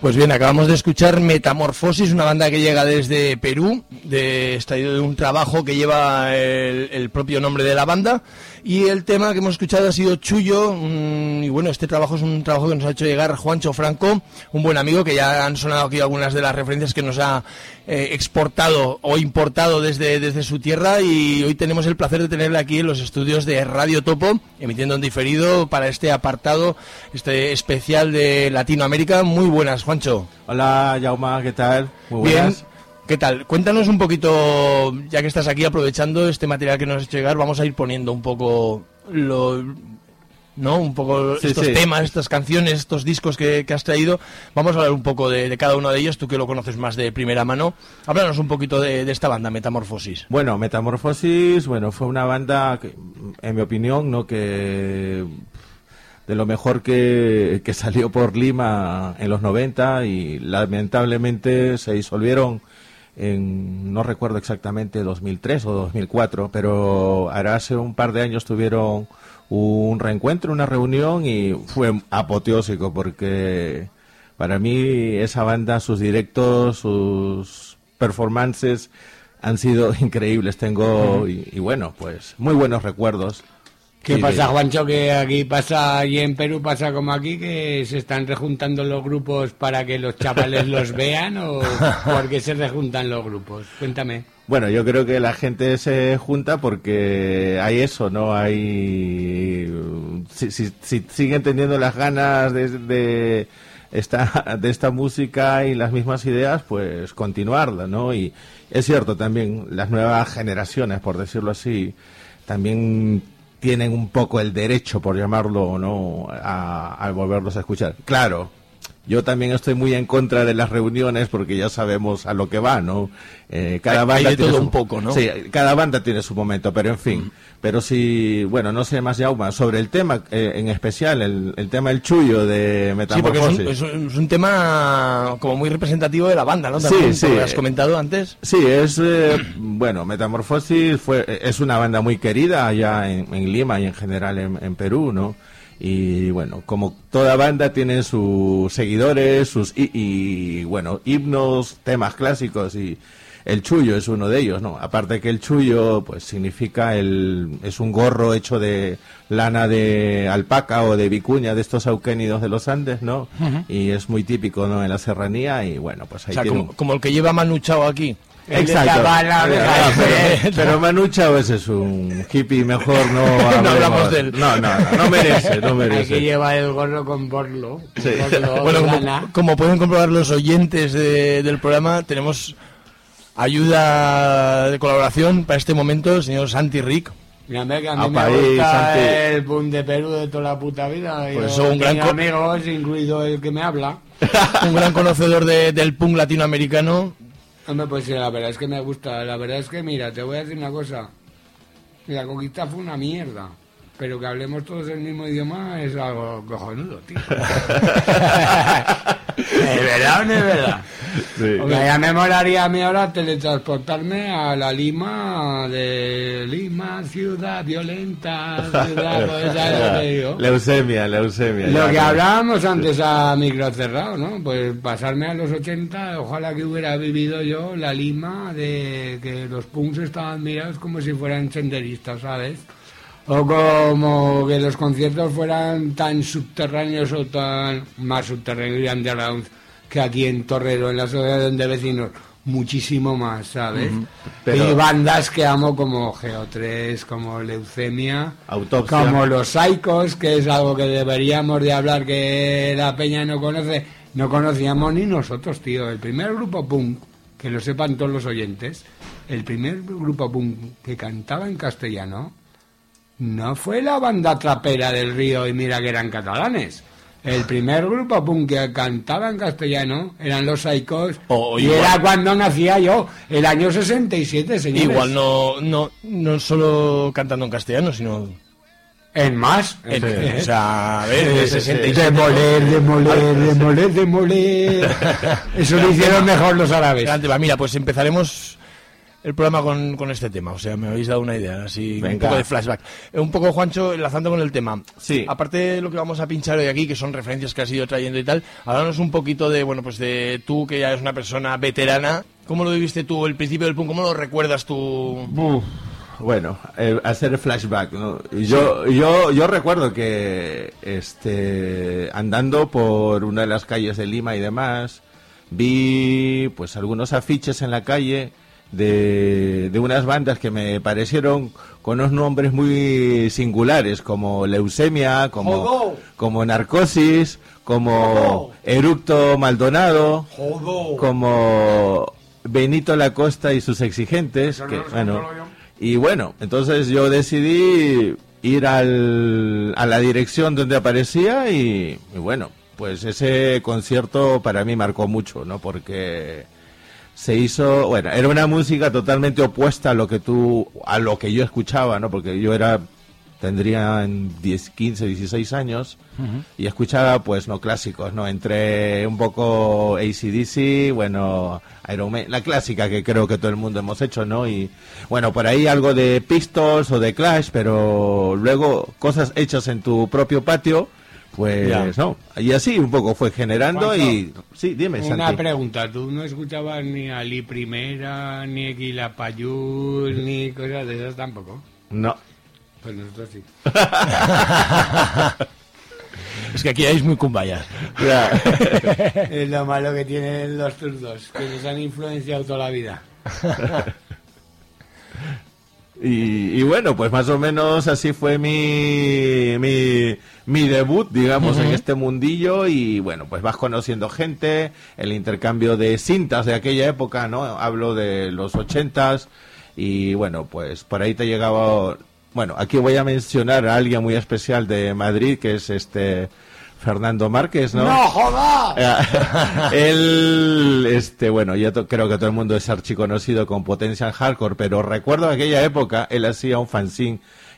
Pues bien, acabamos de escuchar Metamorfosis, una banda que llega desde Perú, extraído de un trabajo que lleva el propio nombre de la banda, y el tema que hemos escuchado ha sido Chullo, y bueno, este trabajo es un trabajo que nos ha hecho llegar Juancho Franco, un buen amigo, que ya han sonado aquí algunas de las referencias que nos ha exportado o importado desde su tierra, y hoy tenemos el placer de tenerle aquí en los estudios de Radio Topo, emitiendo en diferido para este apartado, este especial de Latinoamérica. Muy buenas, Juancho. Hola, Jaume, ¿qué tal? Muy buenas. Bien, ¿qué tal? Cuéntanos un poquito, ya que estás aquí aprovechando este material que nos has hecho llegar, vamos a ir poniendo un poco estos temas, estas canciones, estos discos que has traído. Vamos a hablar un poco de cada uno de ellos, tú que lo conoces más de primera mano. Háblanos un poquito de esta banda, Metamorfosis. Bueno, Metamorfosis, fue una banda que, en mi opinión, ¿no?, que de lo mejor que salió por Lima en los 90, y lamentablemente se disolvieron en, no recuerdo exactamente, 2003 o 2004, pero ahora hace un par de años tuvieron un reencuentro, una reunión, y fue apoteósico porque para mí esa banda, sus directos, sus performances han sido increíbles. Tengo, y bueno, pues muy buenos recuerdos. ¿Qué pasa, Juancho? Que aquí pasa, y en Perú pasa como aquí, que se están rejuntando los grupos para que los chavales los vean, ¿o por qué se rejuntan los grupos? Cuéntame. Bueno, yo creo que la gente se junta porque hay eso, ¿no? Hay... Si siguen teniendo las ganas de esta música y las mismas ideas, pues continuarla, ¿no? Y es cierto también, las nuevas generaciones, por decirlo así, también tienen un poco el derecho, por llamarlo, ¿no?, a volverlos a escuchar. Claro, yo también estoy muy en contra de las reuniones porque ya sabemos a lo que va, ¿no? Cada banda hay de tiene todo un poco, ¿no? Sí, cada banda tiene su momento, pero en fin. Pero sí, bueno, no sé más, Jaume, sobre el tema en especial, el tema del Chullo de Metamorfosis. Sí, porque es un tema como muy representativo de la banda, ¿no? También, sí. ¿Lo has comentado antes? Sí, es, bueno, Metamorfosis es una banda muy querida allá en Lima y en general en Perú, ¿no? Y bueno, como toda banda tiene sus seguidores, y bueno, himnos, temas clásicos, y el chullo es uno de ellos, ¿no? Aparte que el chullo, pues significa es un gorro hecho de lana de alpaca o de vicuña, de estos auquénidos de los Andes, ¿no? Uh-huh. Y es muy típico, ¿no?, en la serranía, y bueno, pues ahí, o sea, tiene como el que lleva Manu Chao aquí. Exacto. Pero Manu Chao ese es un hippie, mejor no hablamos de él. No merece. Hay que llevar el gorro con borlo. Sí. Bueno, como pueden comprobar los oyentes del programa, tenemos ayuda de colaboración para este momento, el señor Santi Rick. Mira, que a mí me gusta el punk de Perú de toda la puta vida. Pues son un gran amigos, incluido el que me habla. Un gran conocedor del punk latinoamericano. Hombre, pues sí, la verdad es que me gusta. La verdad es que, mira, te voy a decir una cosa. La conquista fue una mierda, pero que hablemos todos el mismo idioma es algo cojonudo, tío. ¿Es verdad o no es verdad? Sí. Porque ya me molaría a mí ahora teletransportarme a la Lima, de Lima, ciudad violenta, ciudad, pues, ¿sabes lo que digo? Leucemia. Lo que hablábamos antes a micro cerrado, ¿no? Pues pasarme a los 80, ojalá que hubiera vivido yo la Lima de que los punks estaban mirados como si fueran senderistas, ¿sabes? O como que los conciertos fueran tan subterráneos o tan más subterráneos y underground que aquí en Torrero, en la asociación de vecinos, muchísimo más, ¿sabes? Pero... Y bandas que amo como Geo3, como Leucemia, Autopsia, como Los Psychos, que es algo que deberíamos de hablar, que la peña no conoce, no conocíamos ni nosotros, tío. El primer grupo punk, que lo sepan todos los oyentes, el primer grupo punk que cantaba en castellano no fue la banda trapera del Río y mira que eran catalanes. El primer grupo punk que cantaba en castellano eran Los Psychos, y igual, era cuando nacía yo, el año 67, señores. Igual no solo cantando en castellano, sino en más. O sea, a ver, de 67. Demoler. Eso lo hicieron mejor los árabes. Mira, pues empezaremos el programa con este tema, o sea, me habéis dado una idea, así Venga. un poco de flashback. Un poco, Juancho, enlazando con el tema. Sí. Aparte de lo que vamos a pinchar hoy aquí, que son referencias que has ido trayendo y tal, háblanos un poquito de, bueno, pues de tú, que ya eres una persona veterana, ¿cómo lo viviste tú, el principio del punk? ¿Cómo lo recuerdas tú? Bueno, hacer flashback, ¿no? Yo recuerdo que andando por una de las calles de Lima y demás, vi pues algunos afiches en la calle de unas bandas que me parecieron con unos nombres muy singulares, como Leucemia, como Narcosis, como Eructo Maldonado, como Benito Lacosta y sus Exigentes, que, bueno, y bueno, entonces yo decidí ir a la dirección donde aparecía y bueno, pues ese concierto para mí marcó mucho, ¿no? Porque se hizo, bueno, era una música totalmente opuesta a lo que yo escuchaba, ¿no? Porque yo tendría 15, 16 años y escuchaba, pues, no clásicos, ¿no? Entre un poco AC/DC, bueno, Iron Man, la clásica que creo que todo el mundo hemos hecho, ¿no? Y, bueno, por ahí algo de Pistols o de Clash, pero luego cosas hechas en tu propio patio, pues, Ya. no. Y así un poco fue generando. Juanjo, Y... Sí, dime, Una Santi. pregunta, ¿tú no escuchabas ni a Lee Primera, ni a Quilapayún, ni cosas de esas tampoco? No. Pues nosotros sí. Es que aquí hay muy cumbayas. Ya. Es lo malo que tienen los zurdos, que nos han influenciado toda la vida. Y bueno, pues más o menos así fue mi debut, digamos, en este mundillo. Y bueno, pues vas conociendo gente, el intercambio de cintas de aquella época, ¿no? Hablo de los 80s. Y bueno, pues por ahí te llegaba... Bueno, aquí voy a mencionar a alguien muy especial de Madrid, que es Fernando Márquez, ¿no? ¡No jodas! Él, bueno, creo que todo el mundo es archiconocido con Potential Hardcore, pero recuerdo aquella época, él hacía un fanzine,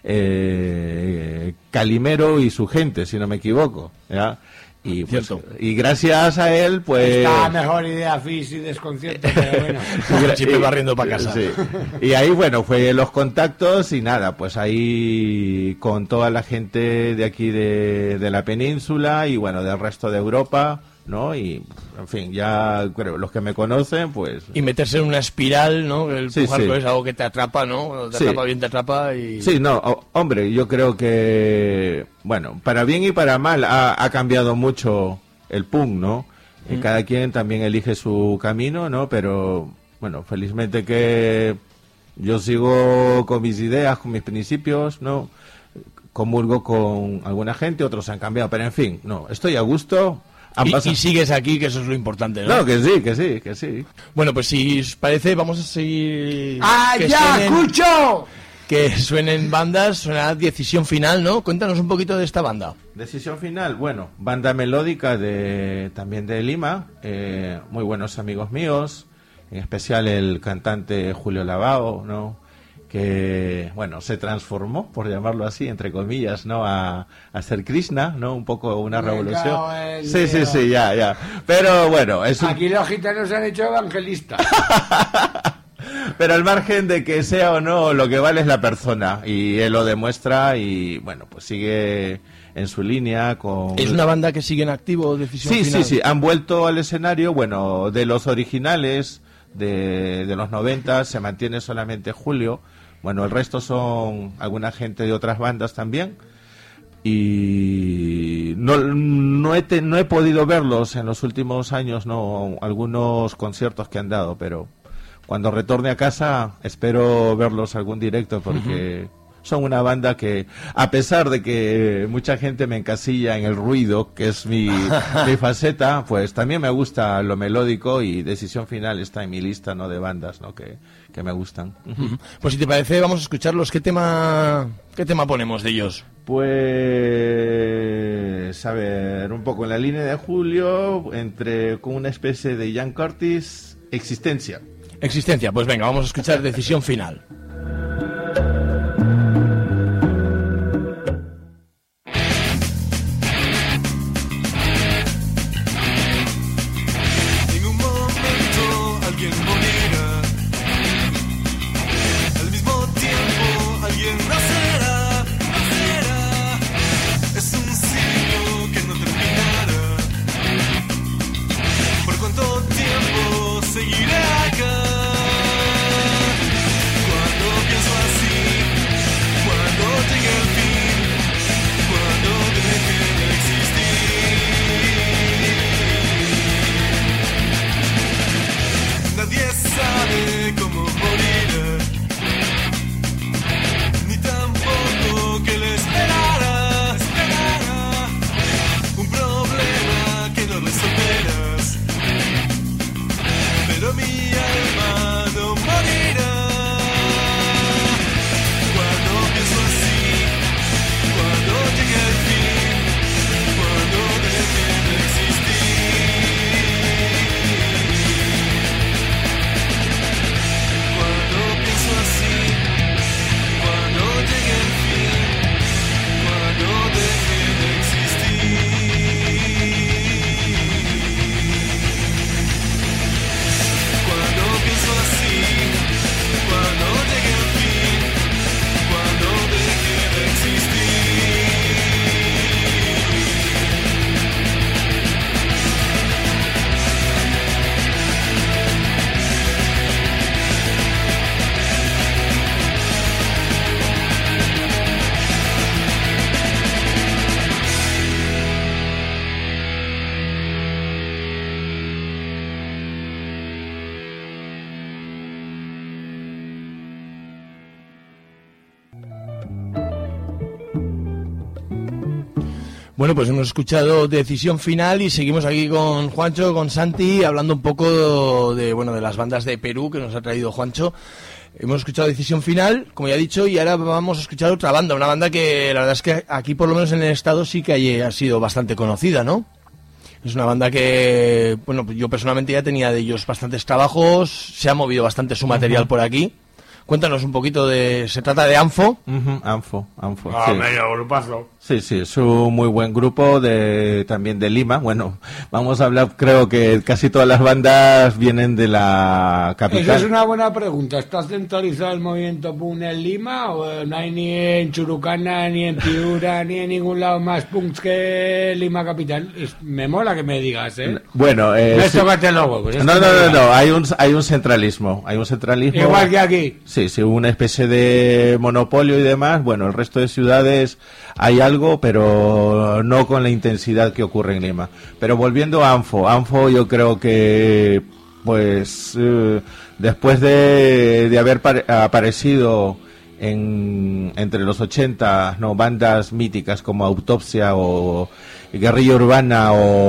Calimero y su gente, si no me equivoco, ¿ya? Y, pues, Cierto. y gracias a él, pues... Está mejor idea Fis y desconcierto, pero bueno. Siempre barriendo para casa. Sí. Y ahí, bueno, fue los contactos y nada, pues ahí con toda la gente de aquí de la península y bueno, del resto de Europa, ¿no? Y, en fin, ya creo, los que me conocen, pues... Y meterse en una espiral, ¿no? El Sí, punk hardcore sí. es algo que te atrapa, ¿no? Cuando te Sí. atrapa bien, te atrapa y... Sí, no, hombre, yo creo que, bueno, para bien y para mal ha cambiado mucho el punk, ¿no? Y cada quien también elige su camino, ¿no? Pero, bueno, felizmente que yo sigo con mis ideas, con mis principios, ¿no? Comulgo con alguna gente, otros han cambiado, pero en fin, no, estoy a gusto. Y sigues aquí, que eso es lo importante, ¿no? No, que sí. Bueno, pues si os parece, vamos a seguir... ¡Ah, que ya, suenen- escucho! Que suenen bandas, suena Decisión Final, ¿no? Cuéntanos un poquito de esta banda. Decisión Final, bueno, banda melódica también de Lima, muy buenos amigos míos, en especial el cantante Julio Lavao, ¿no? Que, bueno, se transformó, por llamarlo así, entre comillas, ¿no? A ser Krishna, ¿no? Un poco una Me revolución. cago en Sí, Dios. ya. Pero bueno, es un... Aquí los gitanos se han hecho evangelistas. Pero al margen de que sea o no, lo que vale es la persona. Y él lo demuestra y, bueno, pues sigue en su línea con... ¿Es una banda que sigue en activo, Decisión Sí, Final? sí, han vuelto al escenario, bueno, de los originales de los 90 se mantiene solamente Julio, bueno, el resto son alguna gente de otras bandas también y no he podido verlos en los últimos años, no, algunos conciertos que han dado, pero cuando retorne a casa espero verlos algún directo porque... Son una banda que, a pesar de que mucha gente me encasilla en el ruido, que es mi faceta, pues también me gusta lo melódico y Decisión Final está en mi lista, ¿no? De bandas, ¿no? Que me gustan. Ujú. Pues si te parece, vamos a escucharlos. ¿Qué tema ponemos de ellos? Pues, a ver, un poco en la línea de Julio, con una especie de Ian Curtis, Existencia. Existencia. Pues venga, vamos a escuchar Decisión Final. En un momento alguien morirá Bueno, pues hemos escuchado Decisión Final y seguimos aquí con Juancho, con Santi, hablando un poco de las bandas de Perú que nos ha traído Juancho. Hemos escuchado Decisión Final, como ya he dicho, y ahora vamos a escuchar otra banda, una banda que la verdad es que aquí, por lo menos en el estado, sí que ha sido bastante conocida, ¿no? Es una banda que, bueno, yo personalmente ya tenía de ellos bastantes trabajos, se ha movido bastante su material por aquí. Cuéntanos un poquito se trata de Anfo. Anfo. Ah, Sí. medio grupazo. Sí, es un muy buen grupo también de Lima. Bueno, vamos a hablar, creo que casi todas las bandas vienen de la capital. Esa es una buena pregunta. ¿Está centralizado el movimiento punk en Lima o no hay ni en Churucana, ni en Piura, ni en ningún lado más punks que Lima capital? Me mola que me digas, ¿eh? Bueno, No es sí. tócate el logo. Pues No, hay un centralismo. Igual que aquí. Sí, una especie de monopolio y demás. Bueno, el resto de ciudades hay algo, pero no con la intensidad que ocurre en Lima. Pero volviendo a Anfo yo creo que, pues, después de haber aparecido entre los 80, ¿no?, bandas míticas como Autopsia o Guerrilla Urbana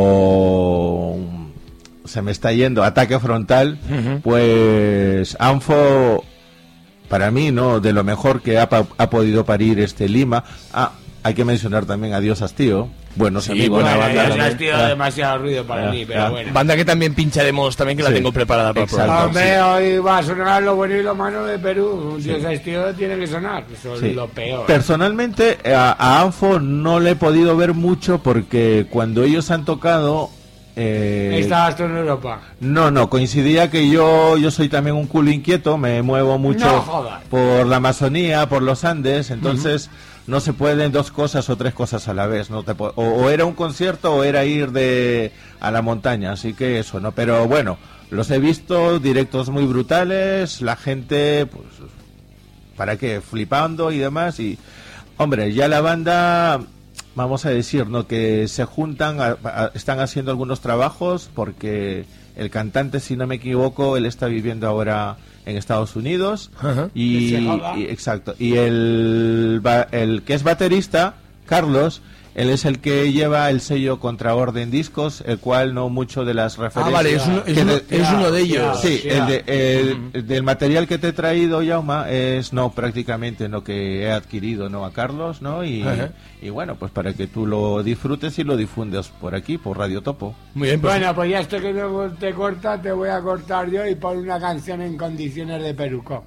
o se me está yendo Ataque Frontal, pues Anfo, para mí, ¿no?, de lo mejor que ha podido parir Lima. Hay que mencionar también a Dios Hastío. Buenos amigos. buena banda Dios también. Hastío, demasiado ruido para mí, pero bueno. Banda que también pincharemos también, que la Sí, tengo preparada para el exacto. programa. Hombre, hoy va a sonar lo bueno y lo malo de Perú. Dios Hastío tiene que sonar. Eso Sí. es lo peor. Personalmente, a Anfo no le he podido ver mucho porque cuando ellos han tocado... Estabas tú en Europa. No, coincidía que yo soy también un culo inquieto, me muevo mucho No jodas. por la Amazonía, por los Andes, entonces no se pueden dos cosas o tres cosas a la vez, o era un concierto o era ir a la montaña, así que eso, ¿no? Pero bueno, los he visto, directos muy brutales, la gente, pues, ¿para qué? Flipando y demás, y hombre, ya la banda... Vamos a decir, ¿no?, que se juntan, están haciendo algunos trabajos porque el cantante, si no me equivoco, él está viviendo ahora en Estados Unidos. Ajá. Exacto. Y el que es baterista, Carlos, él es el que lleva el sello Contraorden Discos, el cual no mucho de las referencias... Vale, es uno de ellos. Sí, el del material que te he traído, Yauma, es prácticamente lo que he adquirido, ¿no?, a Carlos, ¿no? Y bueno, pues para que tú lo disfrutes y lo difundes por aquí, por Radio Topo. Muy bien, pues, Bueno, pues ya esto que no te corta, te voy a cortar yo y pon una canción en condiciones de Peruco.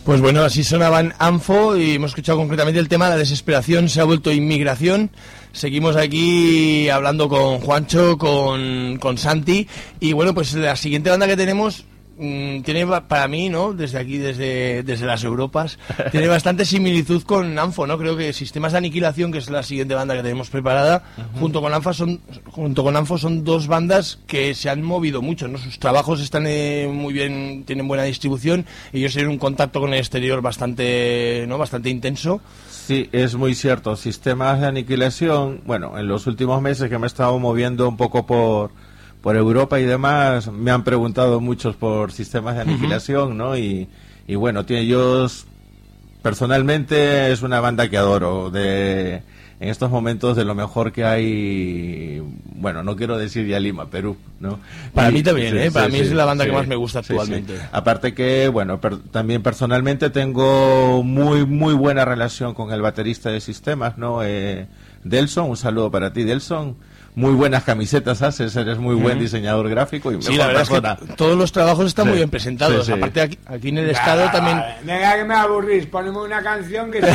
Pues bueno, así sonaban Anfo y hemos escuchado concretamente el tema, la desesperación se ha vuelto inmigración. Seguimos aquí hablando con Juancho, con Santi, y bueno, pues la siguiente banda que tenemos tiene para mí, ¿no? Desde aquí, desde las Europas, tiene bastante similitud con Anfo, ¿no? Creo que Sistemas de Aniquilación, que es la siguiente banda que tenemos preparada, junto con Anfo son dos bandas que se han movido mucho, ¿no? Sus trabajos están muy bien, tienen buena distribución, y ellos tienen un contacto con el exterior bastante intenso. Sí, es muy cierto. Sistemas de Aniquilación, bueno, en los últimos meses que me he estado moviendo un poco por Europa y demás, me han preguntado muchos por Sistemas de Aniquilación, ¿no? Y bueno, ellos personalmente es una banda que adoro, en estos momentos de lo mejor que hay, bueno, no quiero decir ya Lima, Perú, ¿no? Para mí también, sí, para mí es la banda sí, que más me gusta actualmente. Sí. Aparte que, bueno, también personalmente tengo muy buena relación con el baterista de Sistemas, ¿no? Delson, un saludo para ti, Delson. Muy buenas camisetas haces, eres muy buen diseñador gráfico. Y sí, la verdad es que todos los trabajos están muy bien presentados. Sí. Aparte, aquí en el estado también... Venga, que me aburrís, poneme una canción que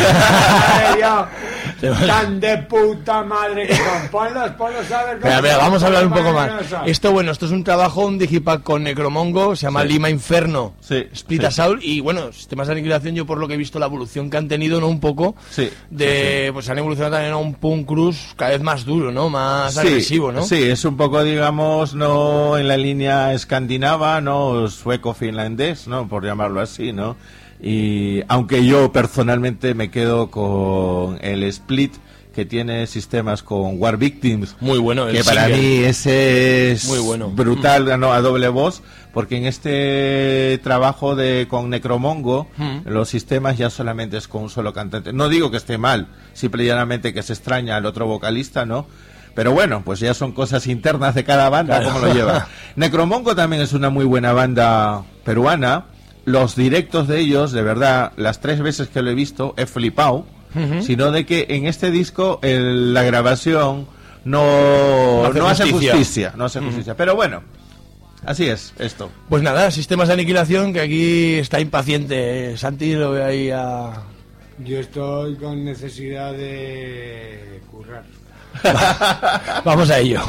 tan de puta madre que son. Ponlos a ver. Mira, vamos a hablar un poco más. Esto es un trabajo, un digipack con Necromongo, se llama Lima Inferno, Split Assault, y bueno, Sistemas de Aniquilación, yo por lo que he visto la evolución que han tenido, ¿no? Un poco, pues han evolucionado también a un punk cruz cada vez más duro, ¿no? Más agresivo, ¿no? Sí, es un poco, digamos, no en la línea escandinava, ¿no? Sueco-finlandés, ¿no? Por llamarlo así, ¿no? Y aunque yo personalmente me quedo con el split que tiene Sistemas con War Victims, muy bueno, que para mí ese es muy bueno, brutal, ¿no? A doble voz, porque en este trabajo con Necromongo los Sistemas ya solamente es con un solo cantante. No digo que esté mal, simple y llanamente que se extraña al otro vocalista, ¿no? Pero bueno, pues ya son cosas internas de cada banda, claro. Cómo lo lleva. Necromongo también es una muy buena banda peruana. Los directos de ellos, de verdad, las 3 veces que lo he visto, he flipado. Sino de que en este disco la grabación no hace justicia. No hace justicia. Pero bueno, así es esto. Pues nada, Sistemas de Aniquilación, que aquí está impaciente. Santi lo ve ahí a... Yo estoy con necesidad de currar. Vamos a ello.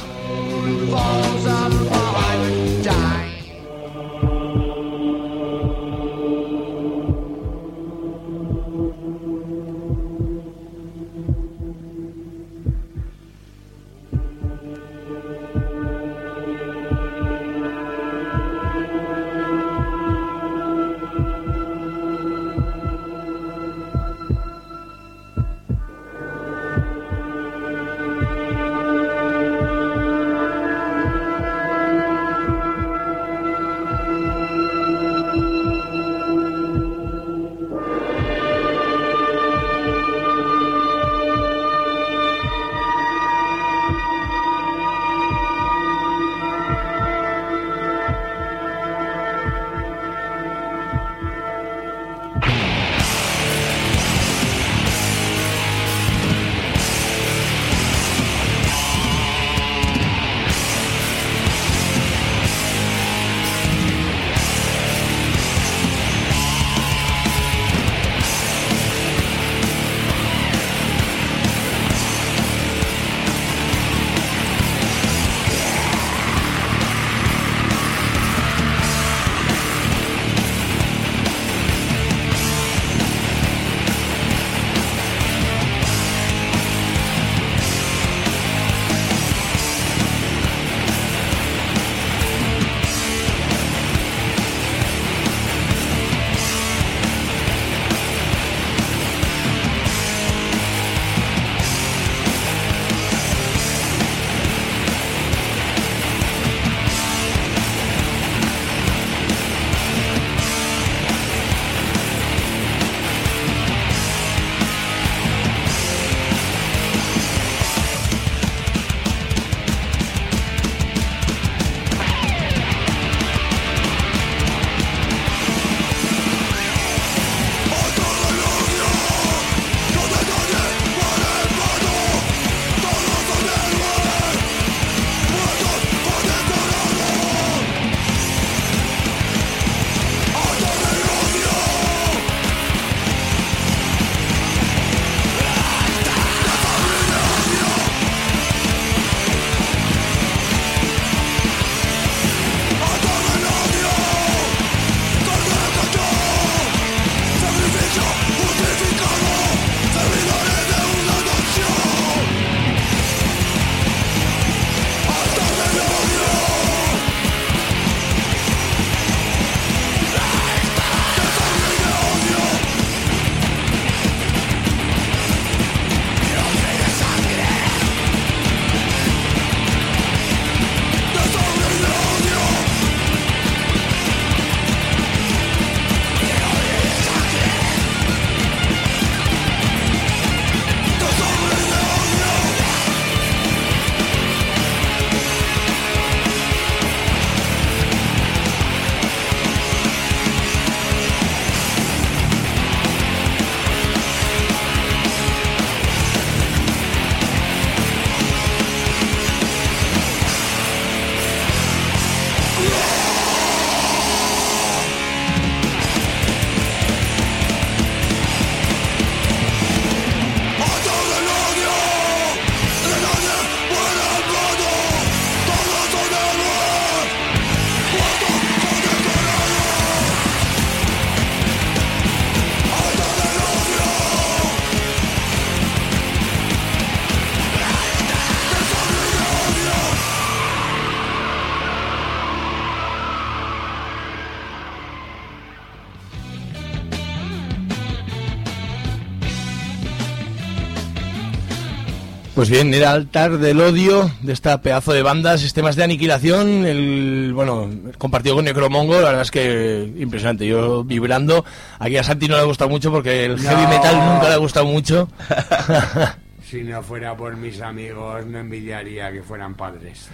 Pues bien, era Altar del Odio, de esta pedazo de banda, Sistemas de Aniquilación, compartido con Necromongo, la verdad es que impresionante, yo vibrando. Aquí a Santi no le ha gustado mucho porque el heavy metal nunca le ha gustado mucho. Si no fuera por mis amigos, no envidiaría que fueran padres.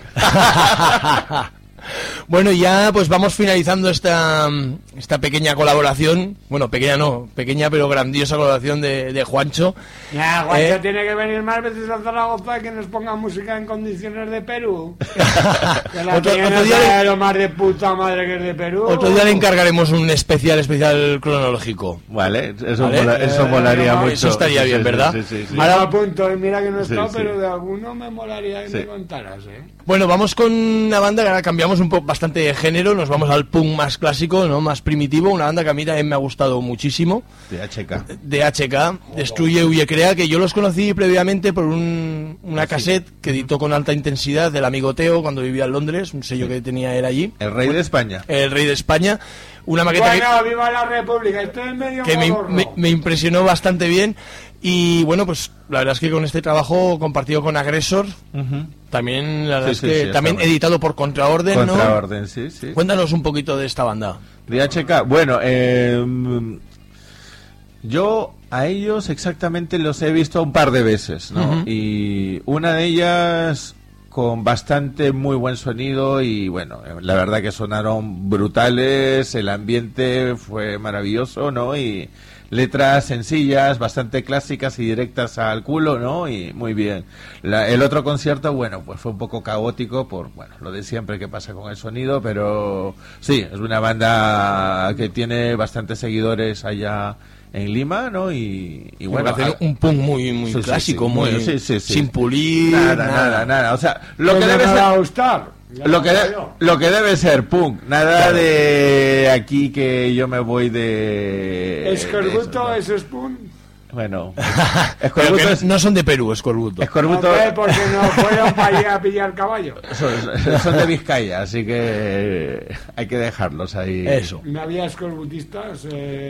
Bueno, ya pues vamos finalizando esta pequeña colaboración, bueno, pequeña pero grandiosa colaboración de Juancho. Ya, Juancho tiene que venir más veces a Zaragoza, que nos ponga música en condiciones de Perú. Que la otro no día sabe lo más de puta madre que es de Perú. Otro día le encargaremos un especial cronológico. Vale, eso molaría mucho. Eso estaría bien, ¿verdad? Sí. Ahora a punto, mira que no está, pero de alguno me molaría que me contaras, Bueno, vamos con una banda que ahora cambiamos un poco bastante de género, nos vamos al punk más clásico, ¿no? Más primitivo, una banda que a mí también me ha gustado muchísimo. De HK, Destruye, Huye, Crea, que yo los conocí previamente por una cassette que editó con Alta Intensidad del amigo Teo cuando vivía en Londres, un sello que tenía él allí. El Rey de España. El Rey de España. Una maqueta viva la República, estoy en medio que me impresionó bastante bien. Y bueno, pues la verdad es que con este trabajo compartido con Aggressor, también la verdad es que también editado por Contraorden, ¿no? Contraorden, sí. Cuéntanos un poquito de esta banda. De HK, bueno, yo a ellos exactamente los he visto un par de veces, ¿no? Y una de ellas con bastante muy buen sonido y bueno, la verdad que sonaron brutales, el ambiente fue maravilloso, ¿no? Y letras sencillas, bastante clásicas y directas al culo, ¿no? Y muy bien. El otro concierto, bueno, pues fue un poco caótico por, bueno, lo de siempre que pasa con el sonido, pero sí, es una banda que tiene bastantes seguidores allá en Lima, ¿no? Y bueno, hacer un punk muy clásico, muy sin pulir, nada. O sea, lo pues que debe ser gustar. Lo que debe ser punk, nada de aquí que yo me voy de Escorbuto, eso es punk. Bueno, Escorbuto no son de Perú, Escorbuto. Escorbuto porque no fueron para ir a pillar caballo. Son de Vizcaya, así que hay que dejarlos ahí. Eso. ¿No había escorbutistas?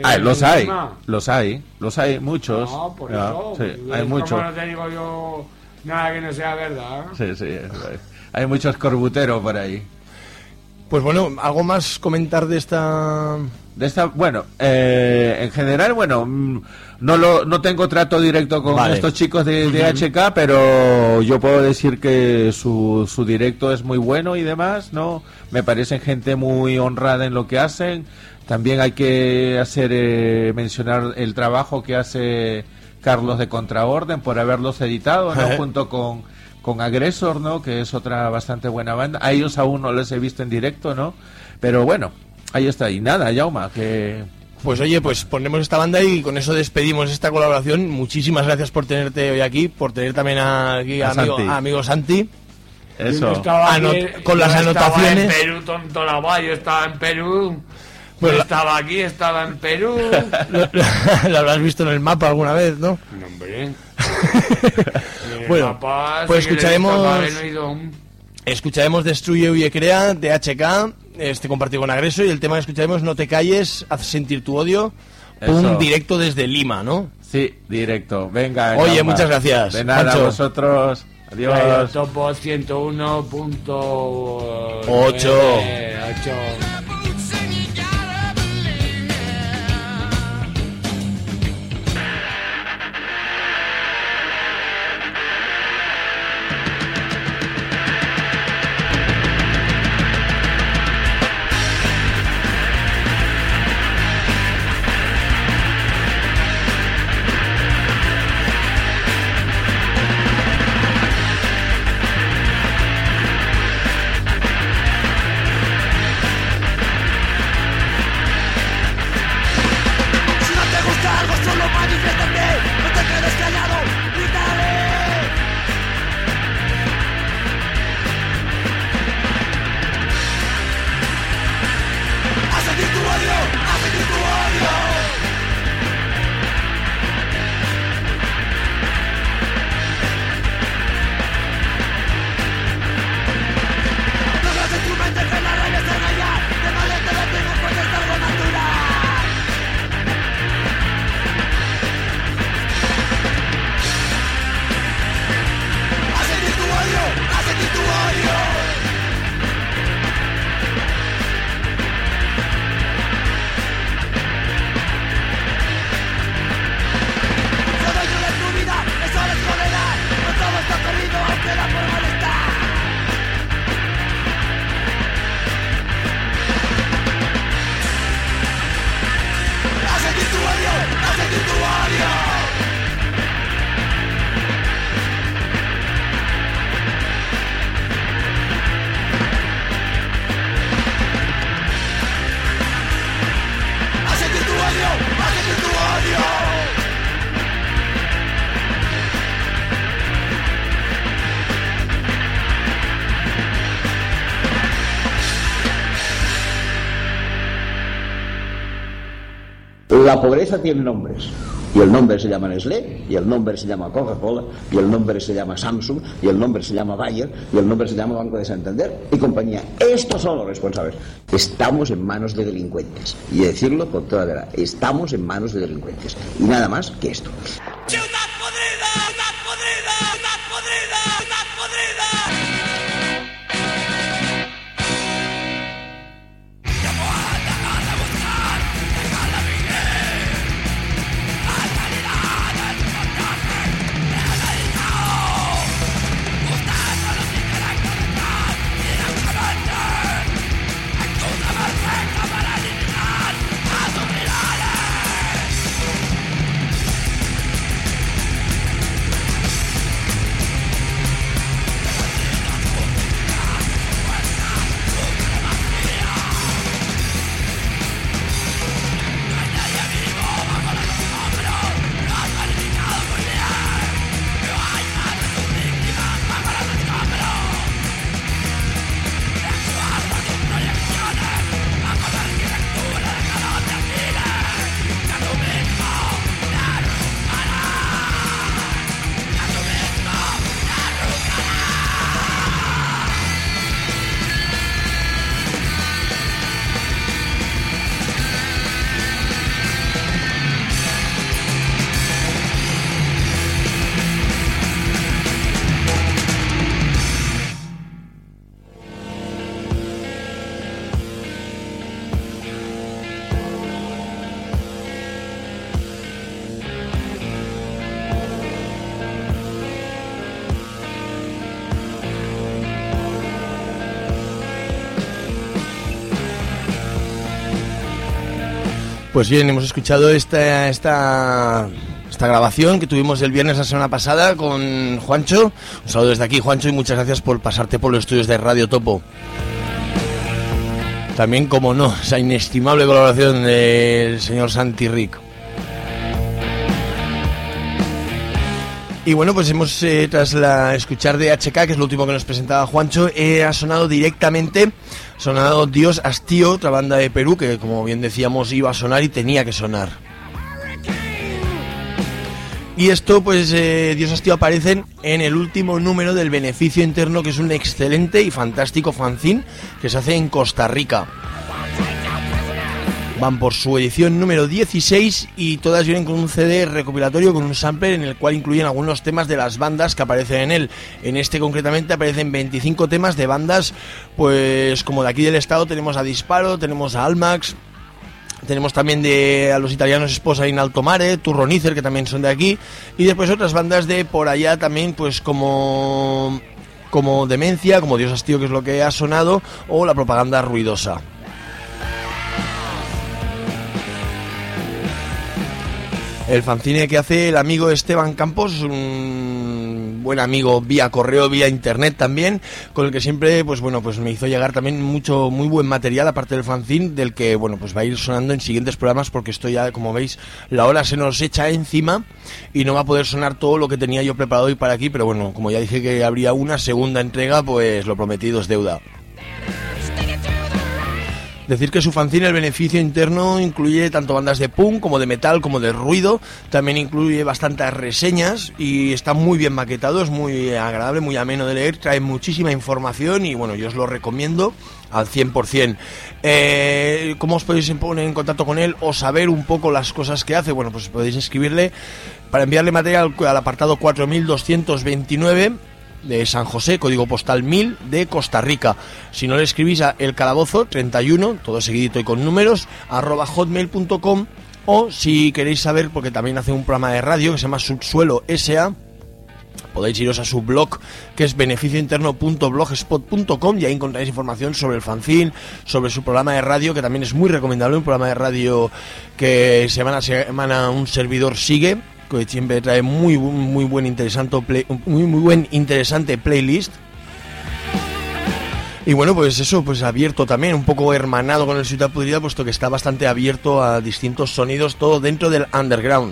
Los hay muchos. No, por eso. Sí, hay muchos. ¿Cómo no te digo yo nada que no sea verdad? Sí. Hay muchos escorbuteros por ahí. Pues bueno, ¿algo más comentar de esta...? Bueno, en general, bueno, no tengo trato directo con estos chicos de HK, pero yo puedo decir que su directo es muy bueno y demás, ¿no? Me parecen gente muy honrada en lo que hacen. También hay que mencionar el trabajo que hace Carlos de Contraorden por haberlos editado, ¿no? Junto con Aggressor, ¿no? Que es otra bastante buena banda. A ellos aún no les he visto en directo, ¿no? Pero bueno, ahí está. Y nada, Jauma, que... Pues oye, pues ponemos esta banda y con eso despedimos esta colaboración. Muchísimas gracias por tenerte hoy aquí, por tener también aquí a amigo Santi. Eso. Con las anotaciones. Estaba en Perú, tonto la guay, yo estaba en Perú. Estaba aquí, estaba en Perú. Lo habrás visto en el mapa alguna vez, ¿no? No, hombre. Bueno, pues escucharemos Destruye, Huye, Crea, de HK, compartido con Aggressor, y el tema que escucharemos, No te calles, haz sentir tu odio, un directo desde Lima, ¿no? Sí, directo. Venga. Oye, Jauma, muchas gracias. De nada, a vosotros. Adiós. Topo 101.8. La pobreza tiene nombres. Y el nombre se llama Nestlé, y el nombre se llama Coca-Cola, y el nombre se llama Samsung, y el nombre se llama Bayer, y el nombre se llama Banco de Santander y compañía. Estos son los responsables. Estamos en manos de delincuentes. Y decirlo con toda verdad, estamos en manos de delincuentes. Y nada más que esto. ¡Ciudad podrida! ¡Ciudad podrida! ¡Ciudad podrida! ¡Ciudad podrida! Pues bien, hemos escuchado esta grabación que tuvimos el viernes la semana pasada con Juancho. Un saludo desde aquí, Juancho, y muchas gracias por pasarte por los estudios de Radio Topo. También, como no, esa inestimable colaboración del señor Santi Rick. Y bueno, pues hemos, tras escuchar de HK, que es lo último que nos presentaba Juancho, ha sonado directamente, Dios Hastío, otra banda de Perú, que como bien decíamos iba a sonar y tenía que sonar. Y esto, pues, Dios Hastío aparecen en el último número del Beneficio Interno, que es un excelente y fantástico fanzine que se hace en Costa Rica. Van por su edición número 16 y todas vienen con un CD recopilatorio con un sampler en el cual incluyen algunos temas de las bandas que aparecen en él. En este concretamente aparecen 25 temas de bandas, pues como de aquí del estado tenemos a Disparo, tenemos a Almax, tenemos también a los italianos Esposa in Alto Mare, Turronizer, que también son de aquí, y después otras bandas de por allá también, pues como Demencia, como Dios Hastío, que es lo que ha sonado, o La Propaganda Ruidosa. El fanzine que hace el amigo Esteban Campos, un buen amigo vía correo, vía internet también, con el que siempre, pues bueno, pues me hizo llegar también muy buen material, aparte del fanzine, del que, bueno, pues va a ir sonando en siguientes programas, porque esto ya, como veis, la hora se nos echa encima y no va a poder sonar todo lo que tenía yo preparado hoy para aquí, pero bueno, como ya dije que habría una segunda entrega, pues lo prometido es deuda. Decir que su fanzine, El Beneficio Interno, incluye tanto bandas de punk como de metal como de ruido. También incluye bastantes reseñas y está muy bien maquetado, es muy agradable, muy ameno de leer, trae muchísima información y bueno, yo os lo recomiendo al 100%. ¿Cómo os podéis poner en contacto con él o saber un poco las cosas que hace? Bueno, pues podéis escribirle para enviarle material al apartado 4229 de San José, código postal 1000 de Costa Rica. Si no, le escribís a elcalabozo31, todo seguidito y con números, @hotmail.com, o si queréis saber, porque también hace un programa de radio que se llama Subsuelo SA, podéis iros a su blog, que es beneficiointerno.blogspot.com, y ahí encontráis información sobre el fanzine, sobre su programa de radio, que también es muy recomendable, un programa de radio que semana a semana un servidor sigue, que siempre trae muy buen interesante playlist. Y bueno, pues eso, pues abierto también, un poco hermanado con el Ciudad Podrida, puesto que está bastante abierto a distintos sonidos, todo dentro del underground.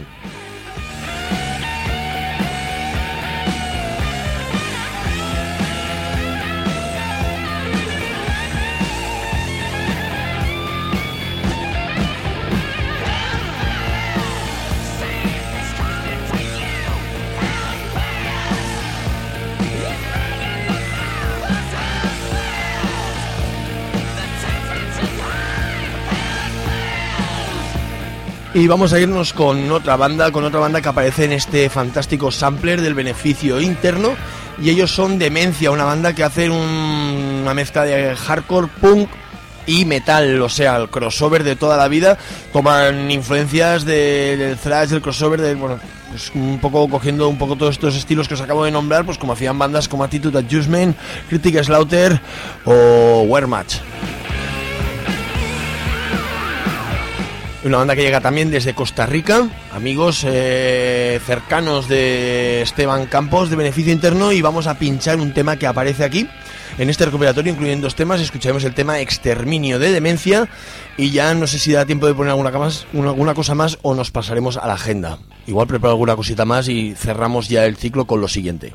Y vamos a irnos con otra banda que aparece en este fantástico sampler del Beneficio Interno, y ellos son Demencia, una banda que hace una mezcla de hardcore, punk y metal, o sea, el crossover de toda la vida. Toman influencias del thrash, del crossover, bueno, pues un poco cogiendo un poco todos estos estilos que os acabo de nombrar, pues como hacían bandas como Attitude Adjustment, Critic Slaughter o Wehrmacht. Una banda que llega también desde Costa Rica, amigos cercanos de Esteban Campos de Beneficio Interno, y vamos a pinchar un tema que aparece aquí en este recopilatorio, incluyendo 2 temas. Escucharemos el tema Exterminio de Demencia, y ya no sé si da tiempo de poner alguna cosa más o nos pasaremos a la agenda. Igual preparo alguna cosita más y cerramos ya el ciclo con lo siguiente.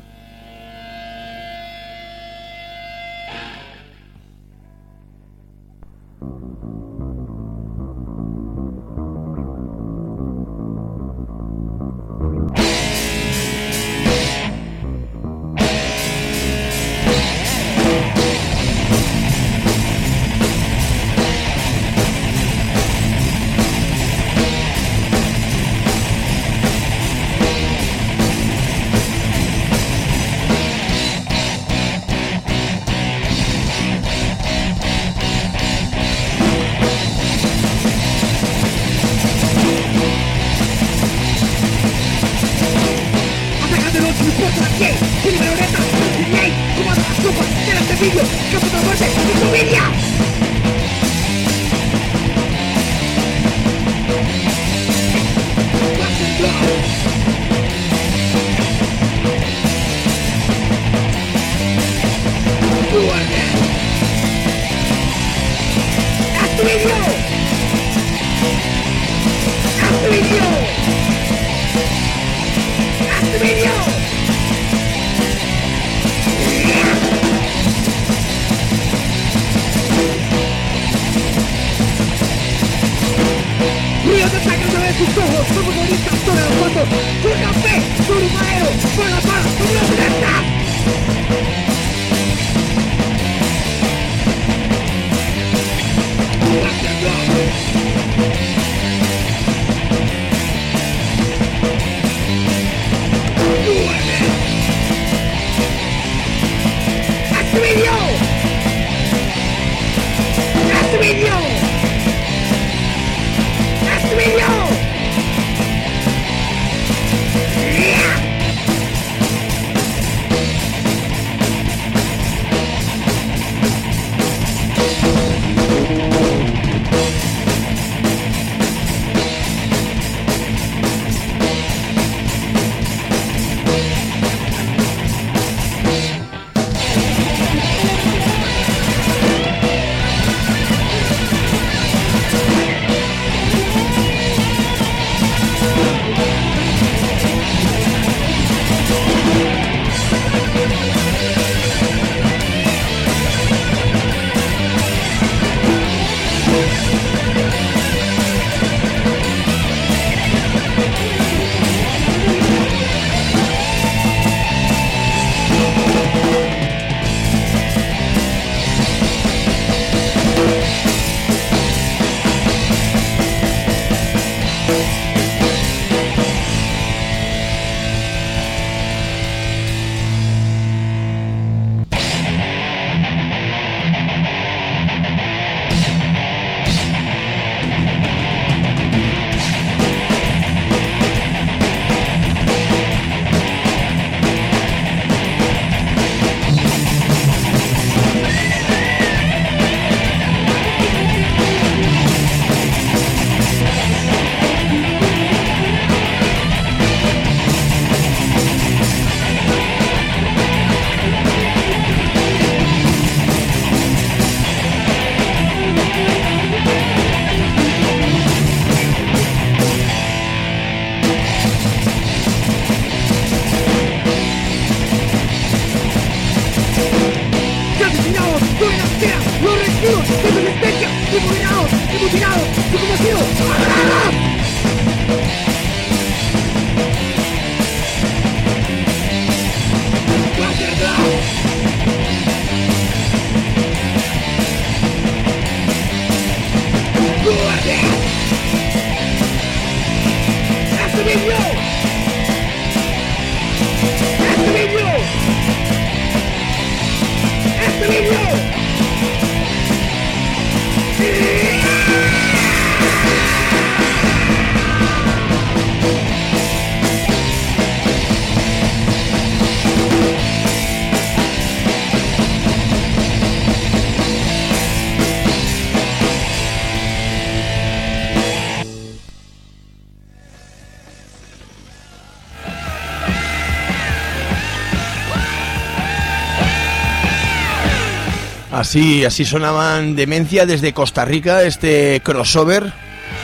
Así sonaban Demencia desde Costa Rica, este crossover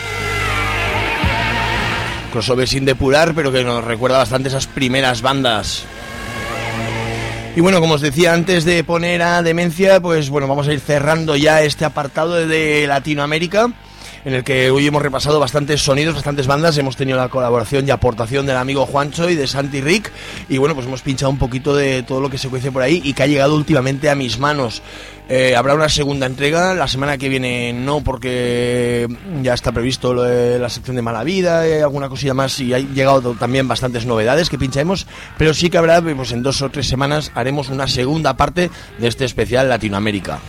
sin depurar, pero que nos recuerda bastante esas primeras bandas. Y bueno, como os decía antes de poner a Demencia, pues bueno, vamos a ir cerrando ya este apartado de Latinoamérica, en el que hoy hemos repasado bastantes sonidos, bastantes bandas. Hemos tenido la colaboración y aportación del amigo Juancho y de Santi Rick, y bueno, pues hemos pinchado un poquito de todo lo que se cuece por ahí y que ha llegado últimamente a mis manos. Habrá una segunda entrega, la semana que viene no, porque ya está previsto lo de la sección de Mala Vida, alguna cosilla más, y ha llegado también bastantes novedades que pincharemos, pero sí que habrá, pues en 2 o 3 semanas haremos una segunda parte de este especial Latinoamérica.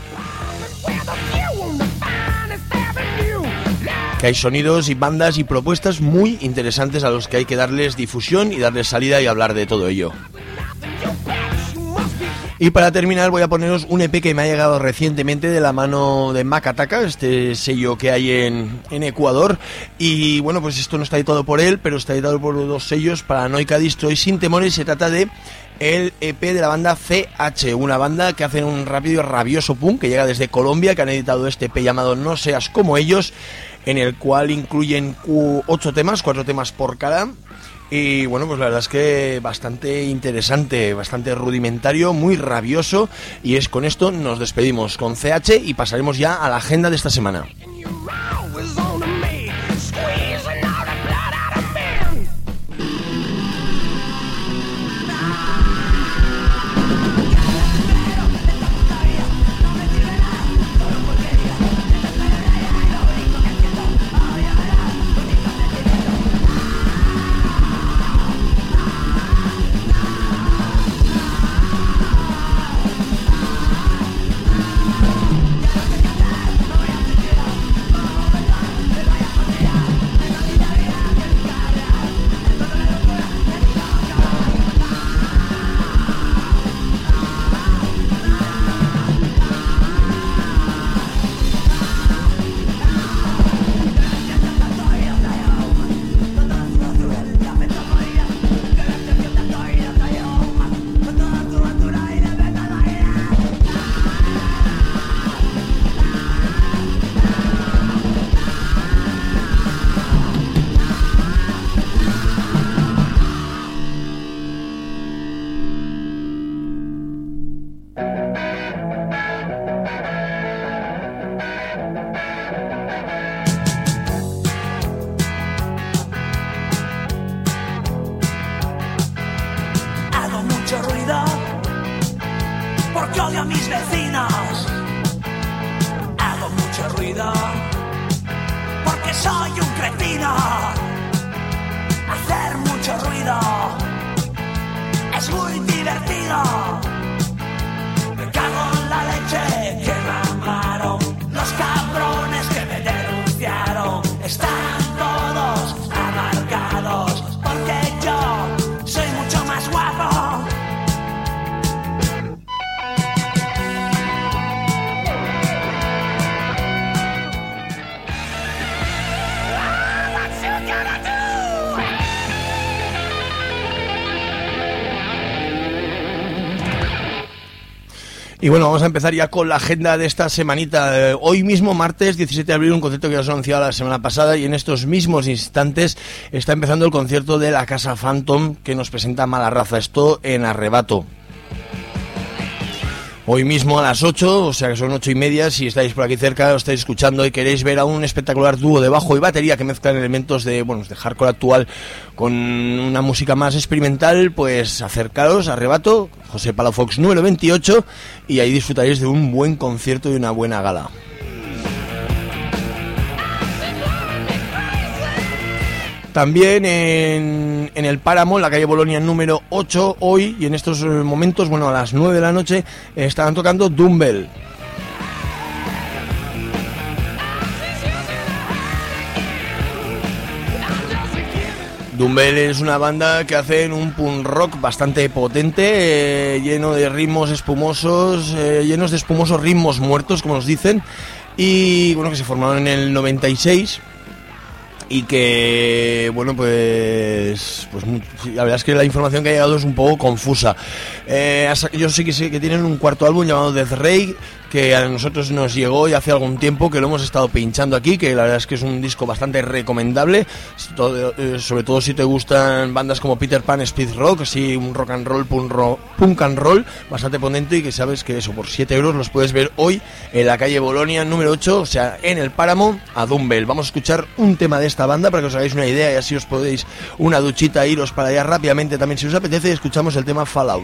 Que hay sonidos y bandas y propuestas muy interesantes a los que hay que darles difusión y darles salida y hablar de todo ello. Y para terminar voy a poneros un EP que me ha llegado recientemente de la mano de Macataca, este sello que hay en Ecuador. Y bueno, pues esto no está editado por él, pero está editado por 2 sellos, Paranoica Distro y Sin Temores. Se trata de el EP de la banda CH, una banda que hacen un rápido y rabioso punk que llega desde Colombia, que han editado este EP llamado No Seas Como Ellos, en el cual incluyen 8 temas, 4 temas por cada. Y bueno, pues la verdad es que bastante interesante, bastante rudimentario, muy rabioso. Y es con esto nos despedimos con CH y pasaremos ya a la agenda de esta semana. Y bueno, vamos a empezar ya con la agenda de esta semanita. Hoy mismo, martes 17 de abril, un concierto que os he anunciado la semana pasada, y en estos mismos instantes está empezando el concierto de la Casa Phantom, que nos presenta Mala Raza. Esto en Arrebato. Hoy mismo a las 8, o sea que son 8:30, si estáis por aquí cerca, os estáis escuchando y queréis ver a un espectacular dúo de bajo y batería que mezclan elementos de hardcore actual con una música más experimental, pues acercaros a Arrebato, José Palafox número 28, y ahí disfrutaréis de un buen concierto y una buena gala. También en el Páramo, la calle Bolonia número 8, hoy y en estos momentos, bueno, a las 9 de la noche, estarán tocando Dumbbell. Dumbbell es una banda que hacen un punk rock bastante potente, lleno de ritmos espumosos, llenos de espumosos ritmos muertos, como nos dicen, y bueno, que se formaron en el 96. Y que, bueno, pues la verdad es que la información que ha llegado es un poco confusa. Yo sí que sé que tienen un cuarto álbum llamado Death Ray, que a nosotros nos llegó y hace algún tiempo, que lo hemos estado pinchando aquí, que la verdad es que es un disco bastante recomendable, sobre todo si te gustan bandas como Peter Pan, Speed Rock, así un rock and roll, punk and roll, bastante potente, y que sabes que eso, por 7 euros los puedes ver hoy en la calle Bolonia número 8, o sea, en el Páramo, a Dumbbell. Vamos a escuchar un tema de esta banda para que os hagáis una idea y así os podéis una duchita, iros para allá rápidamente también si os apetece, y escuchamos el tema Fallout.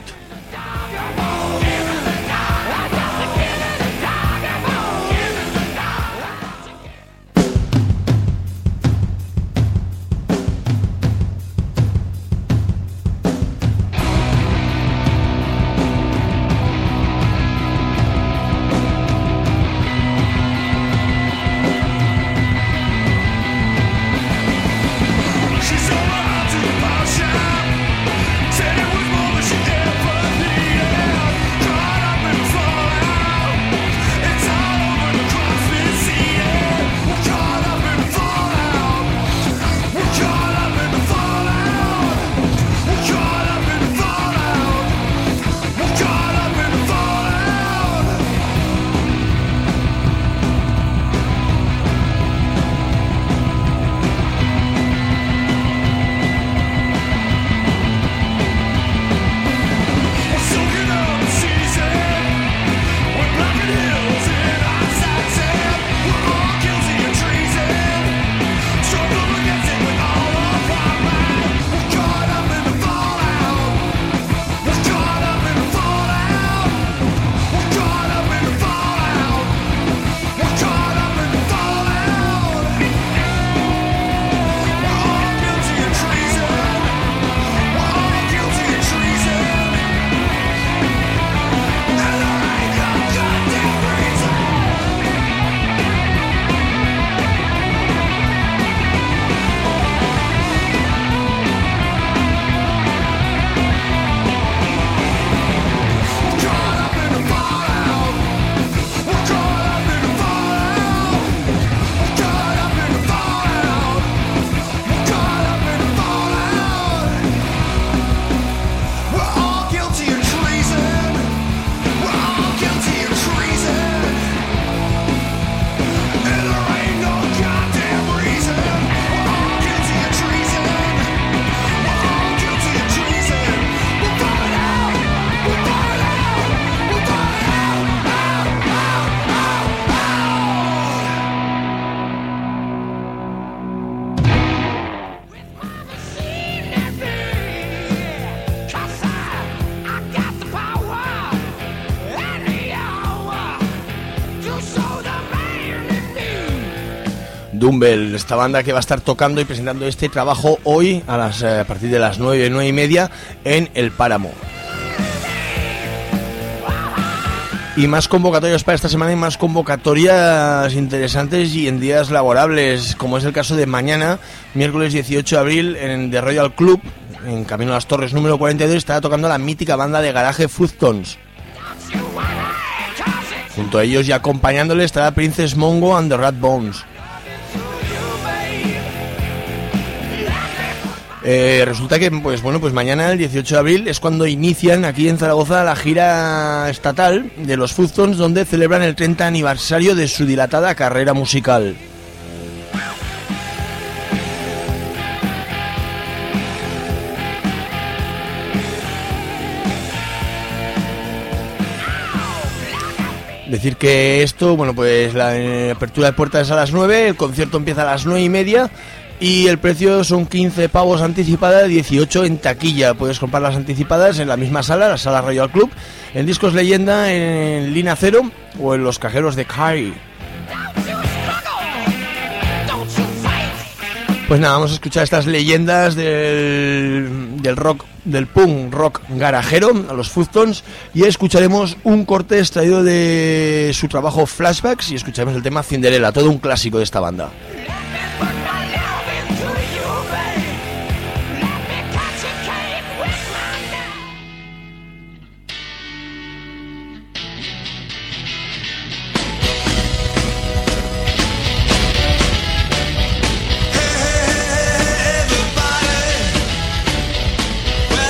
Dumbbell, esta banda que va a estar tocando y presentando este trabajo hoy a partir de las 9:30 en el Páramo. Y más convocatorias para esta semana y más convocatorias interesantes y en días laborables, como es el caso de mañana, miércoles 18 de abril, en The Royal Club, en Camino a las Torres número 42, estará tocando la mítica banda de garaje Foottones. Junto a ellos y acompañándole estará Princess Mongo and the Rat Bones. Resulta que pues mañana, el 18 de abril, es cuando inician aquí en Zaragoza la gira estatal de los Foottones, donde celebran el 30 aniversario de su dilatada carrera musical. Decir que esto, la apertura de puertas es a las 9, el concierto empieza a las 9:30 y el precio son 15 pavos anticipada, 18 en taquilla. Puedes comprar las anticipadas en la misma sala, la sala Royal Club, en Discos Leyenda, en Línea Cero o en los cajeros de Kai. Pues nada, vamos a escuchar estas leyendas del rock, del punk rock garajero, a los Foottones, y escucharemos un corte extraído de su trabajo Flashbacks y escucharemos el tema Cinderella, todo un clásico de esta banda.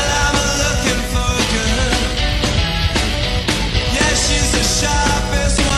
Sharpest one.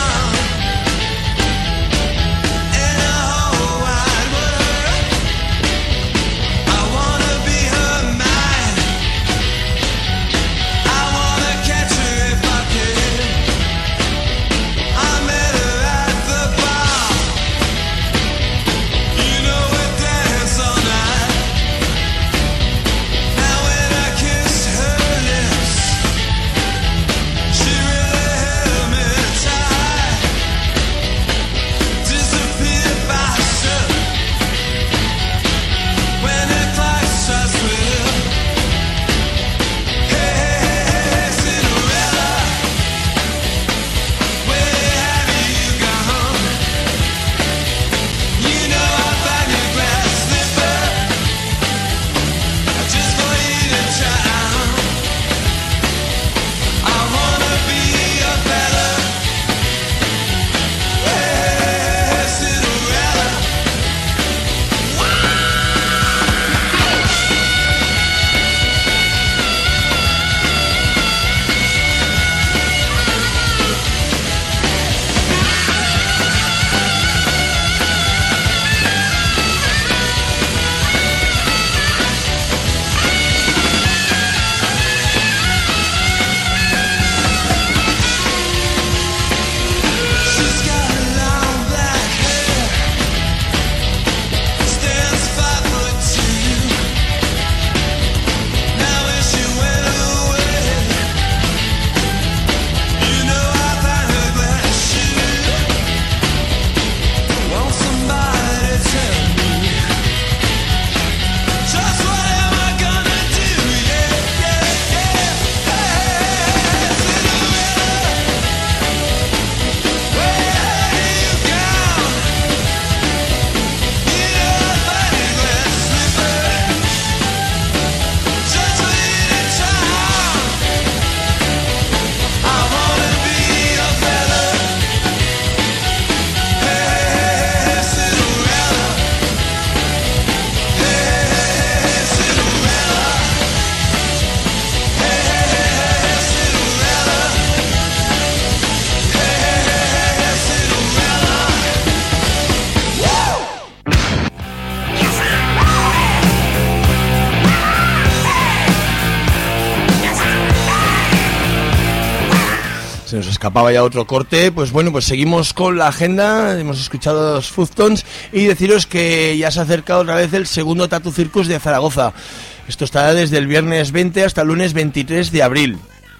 Se nos escapaba ya otro corte. Pues bueno, pues seguimos con la agenda. Hemos escuchado los Foodtones y deciros que ya se ha acercado otra vez el segundo Tattoo Circus de Zaragoza. Esto estará desde el viernes 20 hasta el lunes 23 de abril.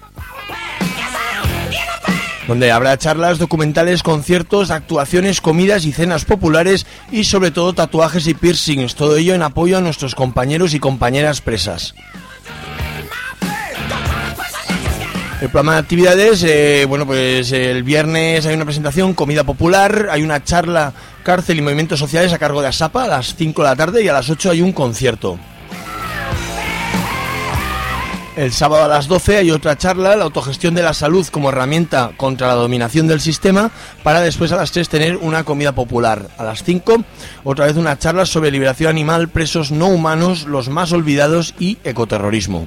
Donde habrá charlas, documentales, conciertos, actuaciones, comidas y cenas populares y sobre todo tatuajes y piercings. Todo ello en apoyo a nuestros compañeros y compañeras presas. El programa de actividades, bueno, pues el viernes hay una presentación, comida popular, hay una charla, cárcel y movimientos sociales a cargo de ASAPA a las 5 de la tarde y a las 8 hay un concierto. El sábado a las 12 hay otra charla, la autogestión de la salud como herramienta contra la dominación del sistema, para después a las 3 tener una comida popular. A las 5, otra vez una charla sobre liberación animal, presos no humanos, los más olvidados y ecoterrorismo.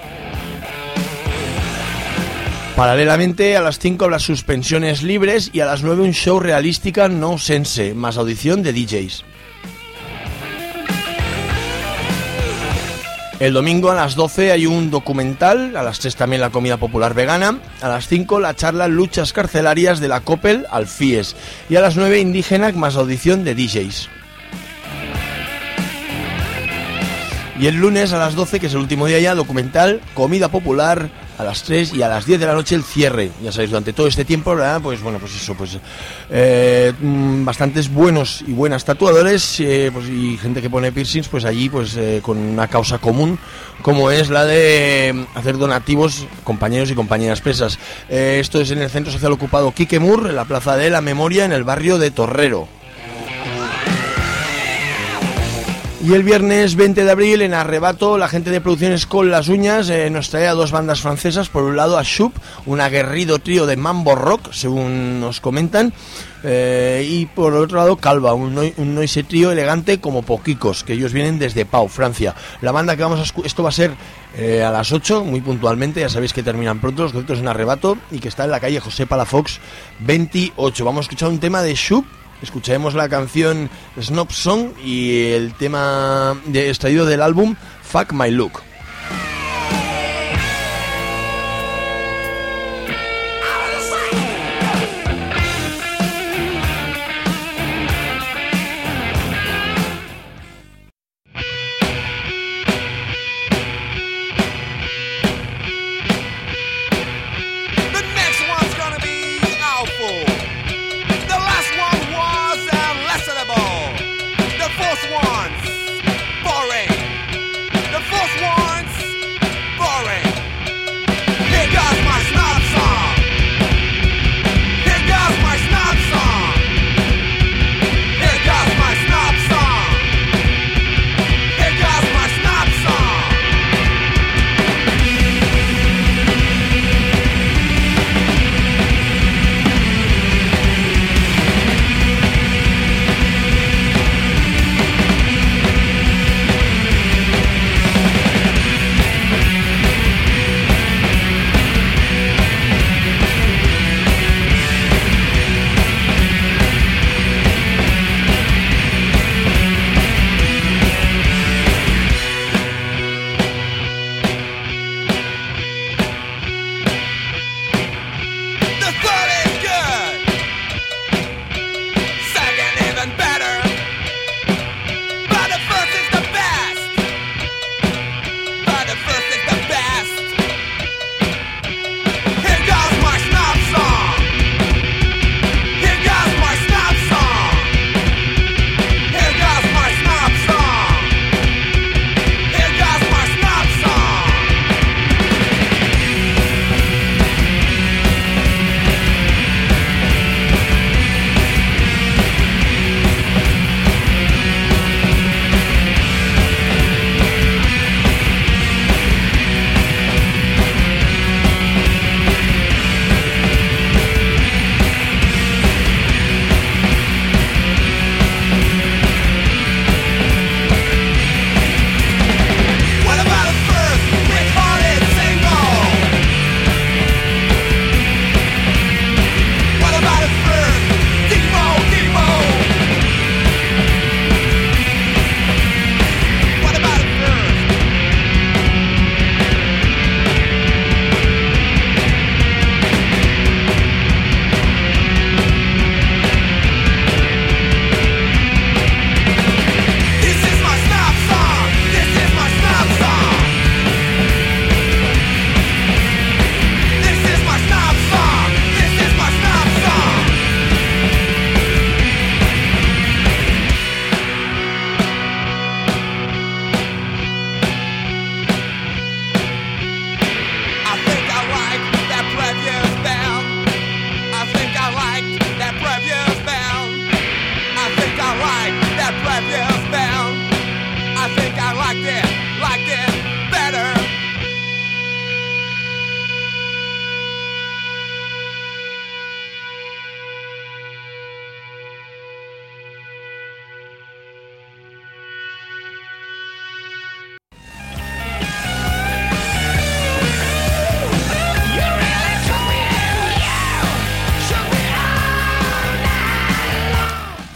Paralelamente, a las 5 las suspensiones libres y a las 9 un show realística no sense, más audición de DJs. El domingo a las 12 hay un documental, a las 3 también la comida popular vegana, a las 5 la charla Luchas carcelarias de la COPEL al FIES y a las 9 indígena más audición de DJs. Y el lunes a las 12, que es el último día ya, documental, comida popular, a las 3 y a las 10 de la noche el cierre. Ya sabéis, durante todo este tiempo, ¿verdad? Pues bueno, pues eso, pues bastantes buenos y buenas tatuadores, pues, y gente que pone piercings, pues allí, pues con una causa común, como es la de hacer donativos, compañeros y compañeras presas. Esto es en el Centro Social Ocupado Quique Mur, en la Plaza de la Memoria, en el barrio de Torrero. Y el viernes 20 de abril, en Arrebato, la gente de Producciones con las Uñas nos trae a dos bandas francesas. Por un lado a Shoop, un aguerrido trío de mambo rock, según nos comentan, y por otro lado Calva, un noise trío elegante como poquicos, que ellos vienen desde Pau, Francia. La banda que vamos a esto va a ser a las 8, muy puntualmente, ya sabéis que terminan pronto los conciertos en Arrebato, y que está en la calle José Palafox 28. Vamos a escuchar un tema de Shoop. Escucharemos la canción Snob Song y el tema extraído del álbum Fuck My Look.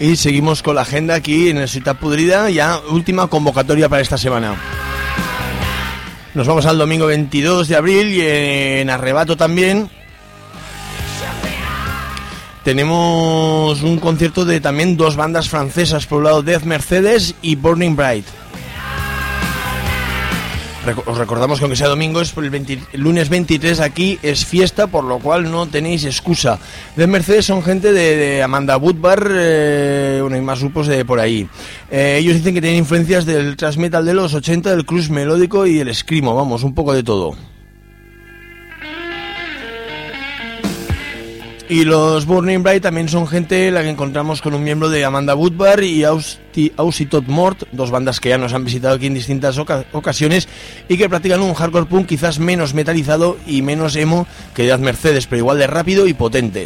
Y seguimos con la agenda aquí en el Ciutat Podrida, ya última convocatoria para esta semana. Nos vamos al domingo 22 de abril y en Arrebato también tenemos un concierto de también dos bandas francesas, por un lado Death Mercedes y Burning Bright. Os recordamos que aunque sea domingo, es por el lunes 23 aquí es fiesta, por lo cual no tenéis excusa. Death Mercedes son gente de Amanda Woodbar, hay más grupos de por ahí. Ellos dicen que tienen influencias del thrash metal de los 80, del cruise melódico y del screamo, vamos, un poco de todo. Y los Burning Bright también son gente la que encontramos con un miembro de Amanda Woodbar y Aussie Todd Mort, dos bandas que ya nos han visitado aquí en distintas ocasiones y que practican un hardcore punk quizás menos metalizado y menos emo que Death Mercedes, pero igual de rápido y potente.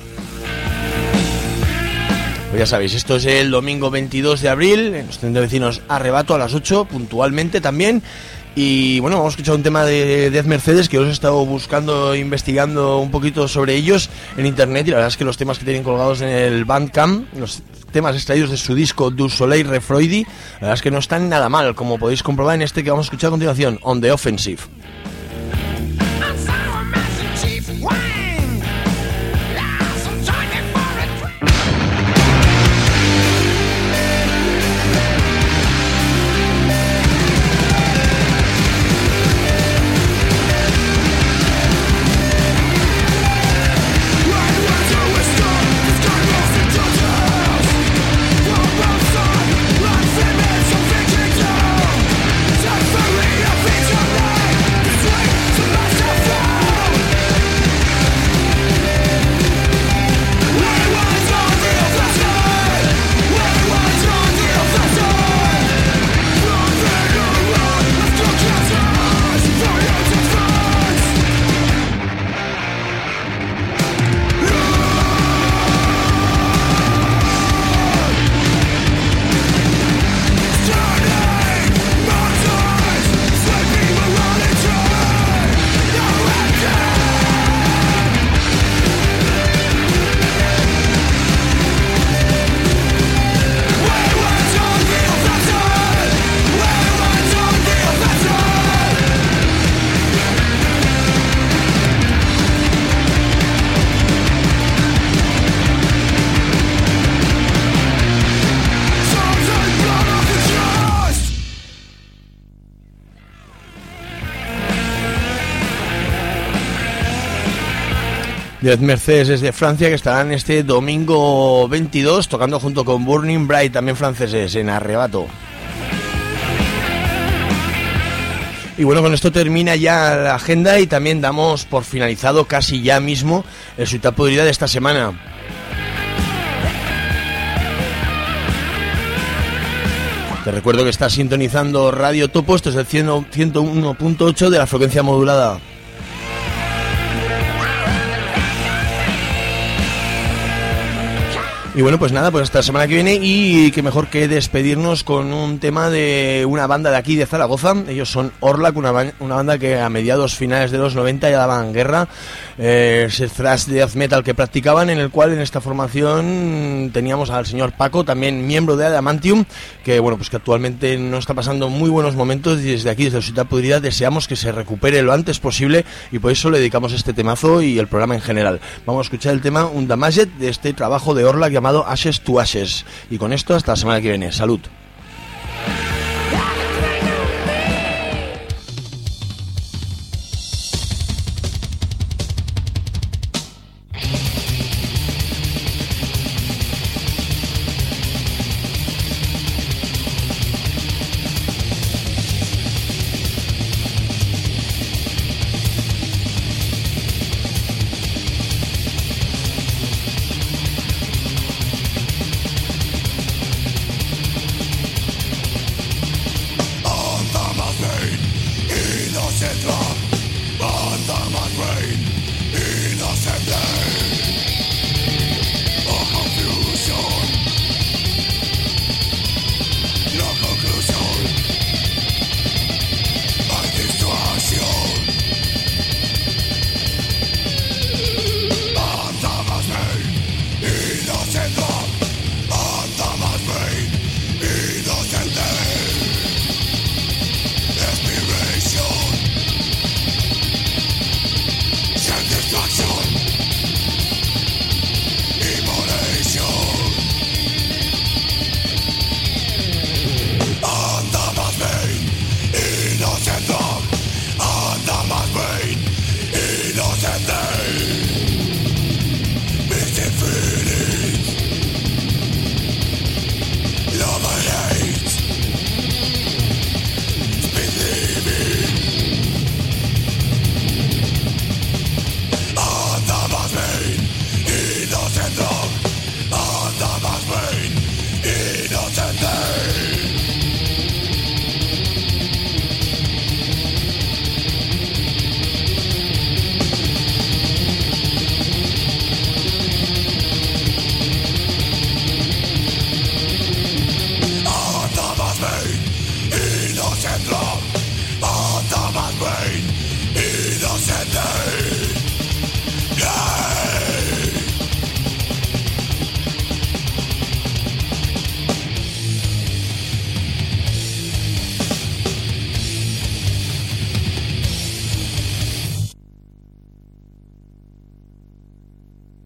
Pues ya sabéis, esto es el domingo 22 de abril, en los centros de vecinos Arrebato a las 8, puntualmente también. Y bueno, vamos a escuchar un tema de Death Mercedes que os he estado buscando, investigando un poquito sobre ellos en internet, y la verdad es que los temas que tienen colgados en el Bandcamp, los temas extraídos de su disco Du Soleil Refroidi, la verdad es que no están nada mal, como podéis comprobar en este que vamos a escuchar a continuación, On the Offensive. Death Mercedes es de Francia, que estarán este domingo 22 tocando junto con Burning Bright, también franceses, en Arrebato. Y bueno, con esto termina ya la agenda y también damos por finalizado casi ya mismo el Ciutat Podrida de esta semana. Te recuerdo que estás sintonizando Radio Topo, esto es el 101.8 de la frecuencia modulada. Y bueno, pues nada, pues hasta la semana que viene, y qué mejor que despedirnos con un tema de una banda de aquí de Zaragoza. Ellos son Orlac, una banda que a mediados finales de los 90 ya daban guerra, ese thrash de death metal que practicaban, en el cual en esta formación teníamos al señor Paco, también miembro de Adamantium, que bueno, pues que actualmente no está pasando muy buenos momentos, y desde aquí, desde el Ciutat Podrida, deseamos que se recupere lo antes posible, y por eso le dedicamos este temazo y el programa en general. Vamos a escuchar el tema Undamaget de este trabajo de Orlac llamado Ashes to Ashes. Y con esto hasta la semana que viene. Salud.